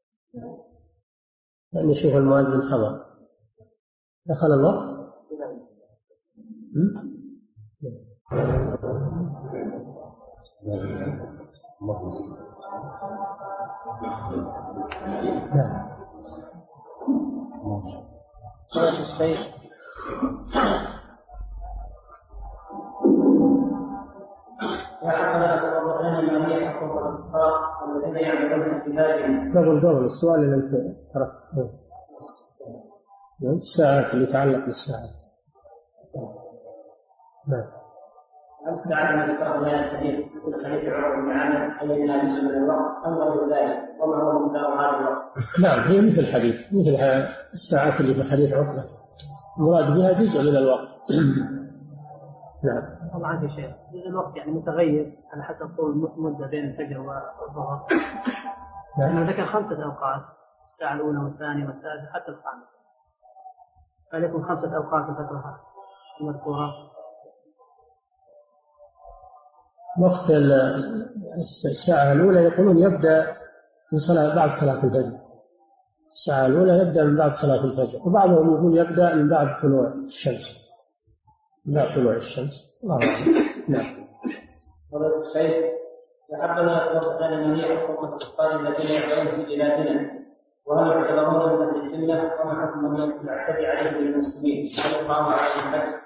لأن يشوف المؤذن حضر دخل الوقت. نعم. الشيخ قبل السؤال اللي انت تركته الساعات اللي يتعلق بالساعات. نعم. الساعات التي ذكرها بيان الحديث مثل حديث عمر بن عامر أي أنها جزء من الوقت أم غير ذلك، وما هو مقدار هذا الوقت؟ نعم، هي مثل الساعات اللي في حديث عقبة، المراد بها جزء من الوقت. نعم. الله عنك يا شيخ، الوقت يعني متغير على حسب طول مدة بين الفجر والظهر. نعم. ذكر 5 أوقات، الساعة الأولى والثانية والثالثة حتى الخامسة، فليكن 5 أوقات الفترة المذكورة. وقت الساعة الأولى يقولون يبدأ من بعد صلاة الفجر. الساعة الأولى يبدأ من بعد صلاة الفجر، وبعضهم يقول يبدأ من بعد طلوع الشمس. لا طلوع الشمس. الله أعلم. نعم. فضيلة الشيخ، لعلنا توقفنا منيع حكم الكفار الذين يعملون في بلادنا، وهل يعتبرون من أهل الجنة، وما حكم من يعتدي عليهم المسلمين؟ هل يقام عليهم الحج؟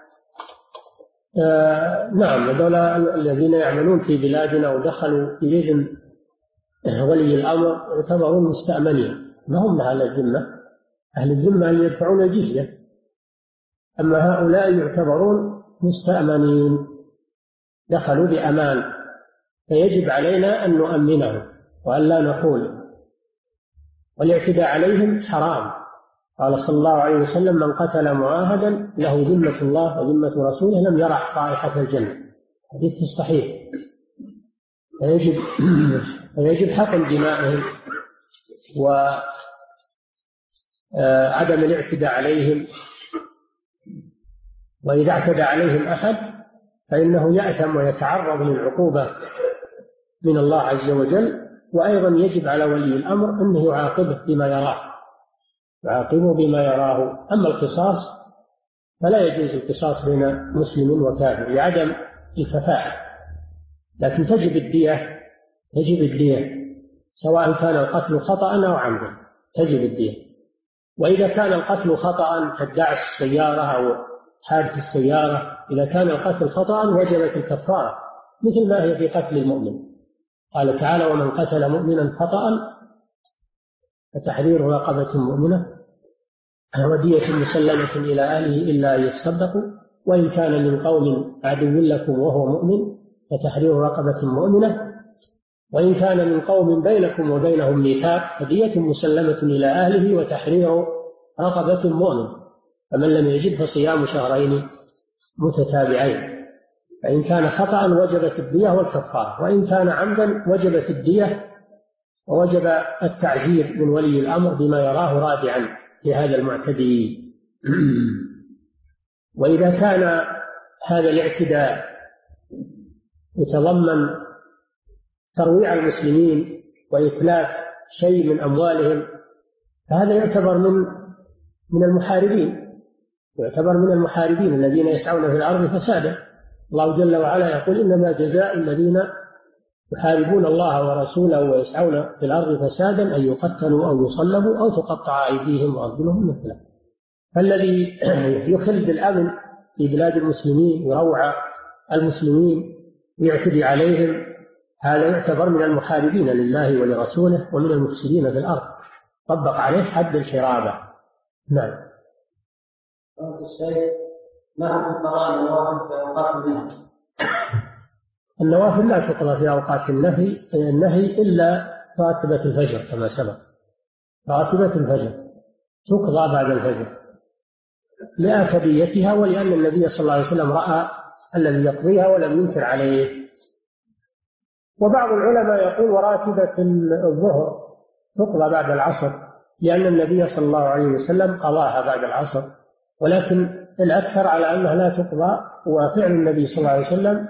نعم، هذولا الذين يعملون في بلادنا ودخلوا في إذن ولي الأمر يعتبرون مستأمنين، ما هم أهل الذمة. أهل الذمة اللي يدفعون الجزية، أما هؤلاء يعتبرون مستأمنين، دخلوا بأمان، فيجب علينا أن نؤمنهم وأن لا نخونهم، والاعتداء عليهم حرام. قال صلى الله عليه وسلم: من قتل معاهدا له ذمة الله وذمة رسوله لم يرح رائحة الجنة. حديث صحيح. فيجب حقن دمائهم وعدم الاعتداء عليهم، وإذا اعتدى عليهم أحد فإنه يأثم ويتعرض للعقوبة من الله عز وجل. وأيضا يجب على ولي الأمر أنه يعاقبه بما يراه. أما القصاص فلا يجوز القصاص بين مسلم وكافر لعدم الكفاءة، لكن تجب الدية سواء كان القتل خطأ أو عمدا، تجب الدية. وإذا كان القتل خطأ كدعس السيارة أو حادث السيارة، إذا كان القتل خطأ وجبت الكفارة مثل ما هي في قتل المؤمن. قال تعالى: ومن قتل مؤمنا خطأ فتحرير رقبة مؤمنة ودية مسلمة إلى أهله إلا أن يصدقوا، وإن كان من قوم عدو لكم وهو مؤمن فتحرير رقبة مؤمنة، وإن كان من قوم بينكم وبينهم ميثاق فدية مسلمة إلى أهله وتحرير رقبة مؤمن، فمن لم يجد فصيام شهرين متتابعين. فإن كان خطأ وجبت الدية والكفارة، وإن كان عمدا وجبت الدية ووجب التعزير من ولي الأمر بما يراه رادعا لهذا المعتدي. وإذا كان هذا الاعتداء يتضمن ترويع المسلمين وإتلاف شيء من أموالهم فهذا يعتبر من المحاربين الذين يسعون في الأرض فسادا. الله جل وعلا يقول: إنما جزاء الذين يحاربون الله ورسوله ويسعون في الأرض فسادا أن يقتلوا أو يصلبوا أو تقطع أيديهم وأرجلهم من خلاف. فالذي يخل بالأمن في بلاد المسلمين يروع المسلمين ويعتدي عليهم هذا يعتبر من المحاربين لله ولرسوله ومن المفسدين في الأرض، طبق عليه حد الحرابة. نعم. ما هو القضاء النوافل في أوقات النهي؟ النوافل لا تقضى في أوقات النهي إلا راتبة الفجر كما سبق. راتبة الفجر تقضى بعد الفجر لآكديتها، ولأن النبي صلى الله عليه وسلم رأى الذي يقضيها ولم ينكر عليه. وبعض العلماء يقول وراتبة الظهر تقضى بعد العصر، لأن النبي صلى الله عليه وسلم قضاها بعد العصر، ولكن الأكثر على أنها لا تقضى، وفعل النبي صلى الله عليه وسلم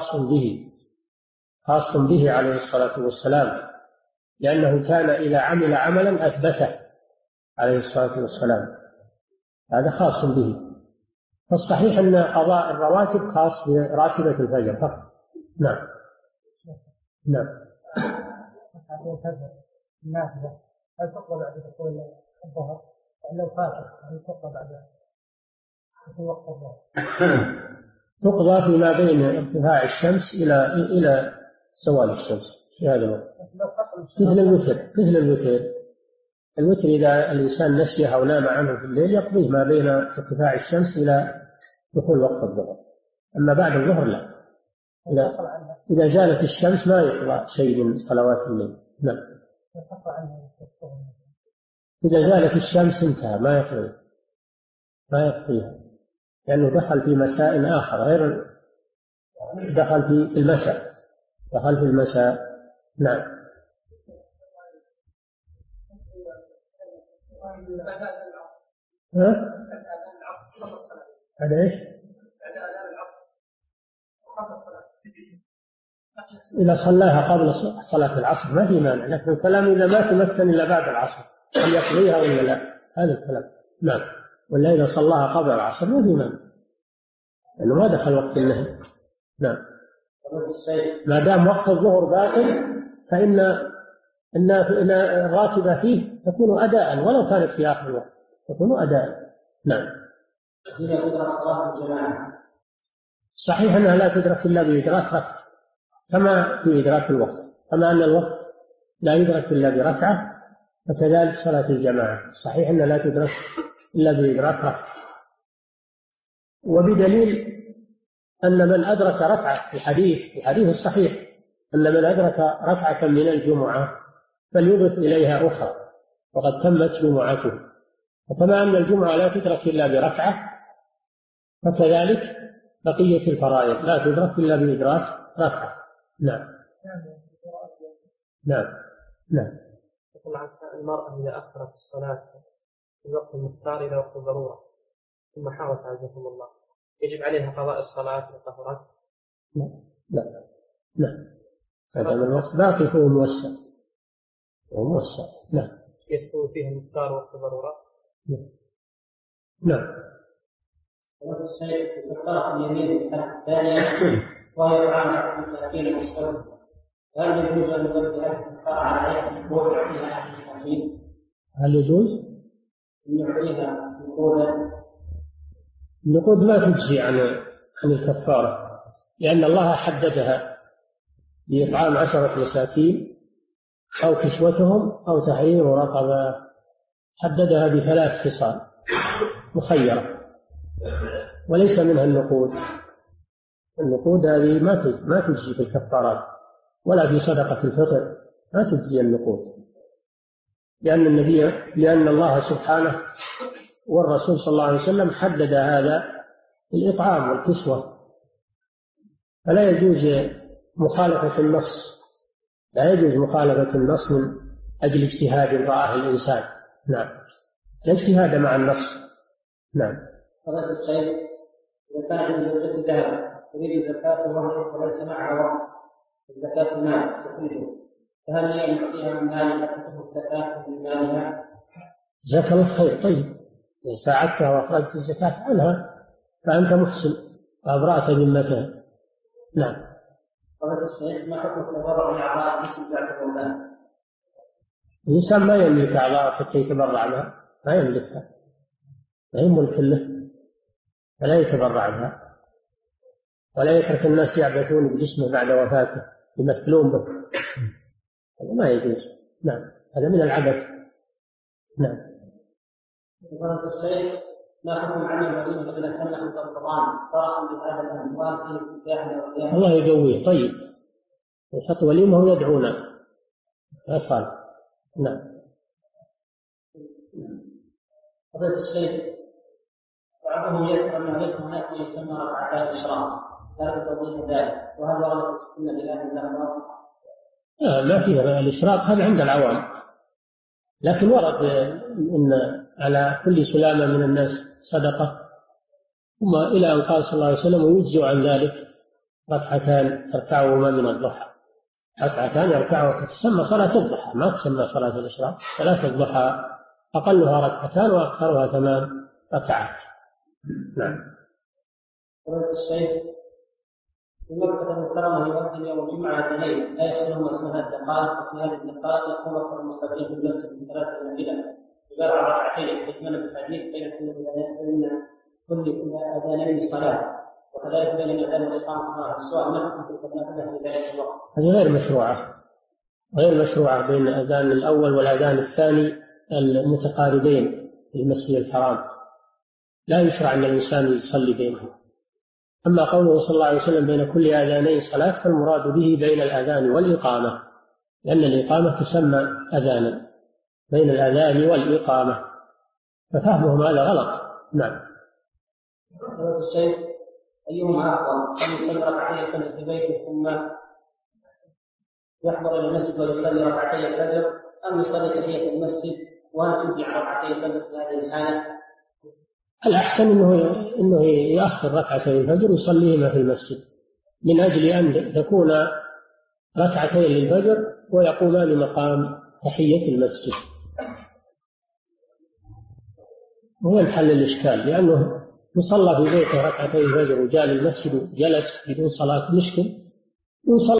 خاص به عليه الصلاة والسلام، لأنه كان إذا عمل عملا أثبته عليه الصلاة والسلام، هذا خاص به. فالصحيح أن قضاء الرواتب خاص براتبة الفجر فقط. نعم. هل تقضى بعد دخول الظهر؟ لو فاتت هل تقضى بعد وقت الظهر؟ تقضى فيما بين ارتفاع الشمس إلى زوال الشمس في هذا الوقت، مثل الوتر إذا الإنسان نسيه أو نام عنه في الليل يقضيه ما بين ارتفاع الشمس إلى دخول وقت الظهر. أما بعد الظهر لا، إذا زالت الشمس ما يقضى شيء من صلوات الليل. نعم. إذا زالت الشمس انتهى، ما يقضيها، لأنه دخل في مسائل آخر دخل في المساء، دخل في المساء. نعم. هذا ايش؟ إذا صلاها قبل صلاة العصر ما في مانع، لكن الكلام إذا ما تمكن إلا بعد العصر هل يقضيها ولا لا؟ هذا الكلام. نعم. ولا إذا صلاها قبل العصر ما في مانع لأنه ما دخل وقت النهي. نعم. ما دام وقت الظهر باقي فإن الراتبة فيه تكون أداء ولو كانت في آخر الوقت تكون أداء. نعم. صحيح أنها لا تدرك إلا بإدراك ركعة كما في إدراك الوقت، كما أن الوقت لا يدرك إلا بركعة فكذلك صلاة الجماعة صحيح أنها لا تدرك إلا بإدراك ركعة. وبدليل أن من أدرك ركعة في الحديث الصحيح أن من أدرك ركعة من الجمعة فليضف إليها أخرى وقد تمت جمعته. وكما أن الجمعة لا تدرك إلا بركعة فكذلك بقية الفرائض لا تدرك إلا بإدراك ركعة. نعم. نعم. نعم. المرأة إذا أخرت الصلاة في الوقت المختار إلى وقت الضرورة ثم حاولت عزكم الله يجب عليها قضاء الصلاة لطهرت؟ لا. نعم. هذا من الوقت باقي هو موسع وموسع. نعم. يستوي فيه المختار وقت الضرورة. نعم. الشيء الطرف اليمين الثانية وهي طعام المساكين المستوى، هل يجوز أن يوزع الفقراء عليها النقود فيها أحد المساكين؟ هل يجوز؟ أن يعطيها نقودا؟ النقود ما تجزي عن الكفارة لأن الله حددها بإطعام 10 مساكين أو كسوتهم أو تحرير رقبة، حددها ب3 خصال مخيرة وليس منها النقود. النقود هذه ما تجزي في الكفارات ولا في صدقة الفطر ما تجزي النقود لأن الله سبحانه والرسول صلى الله عليه وسلم حدد هذا الإطعام والكسوة، فلا يجوز مخالفة النص، لا يجوز مخالفة النص من أجل اجتهاد رآه الإنسان. نعم. لا اجتهاد مع النص. نعم. فضيلة الشيخ إذا كان عند زوجة ذهب تريد زكاة وهي وليس معها زكاة المال تخرجه، فهل هي نعطيها من مال تأخذه الزكاة من مالها؟ جزاك الله خير. طيب إذا ساعدتها وأخرجت الزكاة عنها فأنت محسن وأبرأت ذمتها. نعم. فضيلة الشيخ ما حكم التبرع بأعضاء الجسم بعد الوفاة؟ الإنسان ما يملك أعضاء حتى يتبرع بها، ما يملكها، ما يملك له فلا يتبرع بها ولا يترك الناس يعبثون بجسمه بعد وفاته يمثلون به، هذا ما يجوز. نعم. هذا من العبث. نعم. فضيلة الشيخ ما حكم عمل الوليمة إذا كان عند القرآن فرحا بهذا الأموال في افتتاح الله يقويه. طيب يحط وليمة ويدعونا أفعل. نعم. فضيلة الشيخ بعضهم يذكر أنه ليس هناك ما يسمى ركعتي الإشراق، لا توضيح ذلك، وهل ورد في السنة بهذه الأمر؟ ما فيها الإشراق، هذا عند العوام، لكن ورد إن على كل سلامة من الناس صدقة، ثم إلى أن قال صلى الله عليه وسلم ويجزئ عن ذلك ركعتان يركعهما من الضحى، ركعتان يركعهما، تسمى صلاة الضحى ما تسمى صلاة الإشراق. صلاة الضحى أقلها ركعتان وأكثرها 8 ركعات. نعم. فضيلة الشيخ في مكة المكرمة يؤذن يوم الجمعة الليل لا يخلو اسمها الدقائق، وفي هذه الدقائق يقوم أكثر المصلين في المسجد من صلاة النافلة يقرأ ركعتين يحتمل بالحديث بين كل أذانين صلاة، وكذلك بين الأذان والإقامة صلاة، سواء ما كنت تتنافل في ذلك الوقت. هذه غير مشروعة بين الأذان الأول والأذان الثاني المتقاربين في المسجد الحرام، لا يشرع أن الإنسان يصلي بينهم. أما قوله صلى الله عليه وسلم بين كل أذانين صلاة فالمراد به بين الأذان والإقامة، لأن الإقامة تسمى أذانا، بين الأذان والإقامة، ففهمهم هذا غلط. نعم. الشيخ أيهما أفضل؟ أن يصلي ركعتي الفجر في بيته ثم يحضر إلى المسجد ويصلي ركعتي الفجر، أم يصلي تحية المسجد وهل تجزي عن ركعتي الفجر في هذه الحالة؟ الأحسن أنه يأخر ركعتي الفجر ويصليهما في المسجد من أجل أن تكون ركعتين للفجر ويقومان مقام تحية المسجد، وينحل الإشكال، لأنه يصلى في بيته ركعتي الفجر وجاء للمسجد وجلس بدون صلاة مشكل، يصلى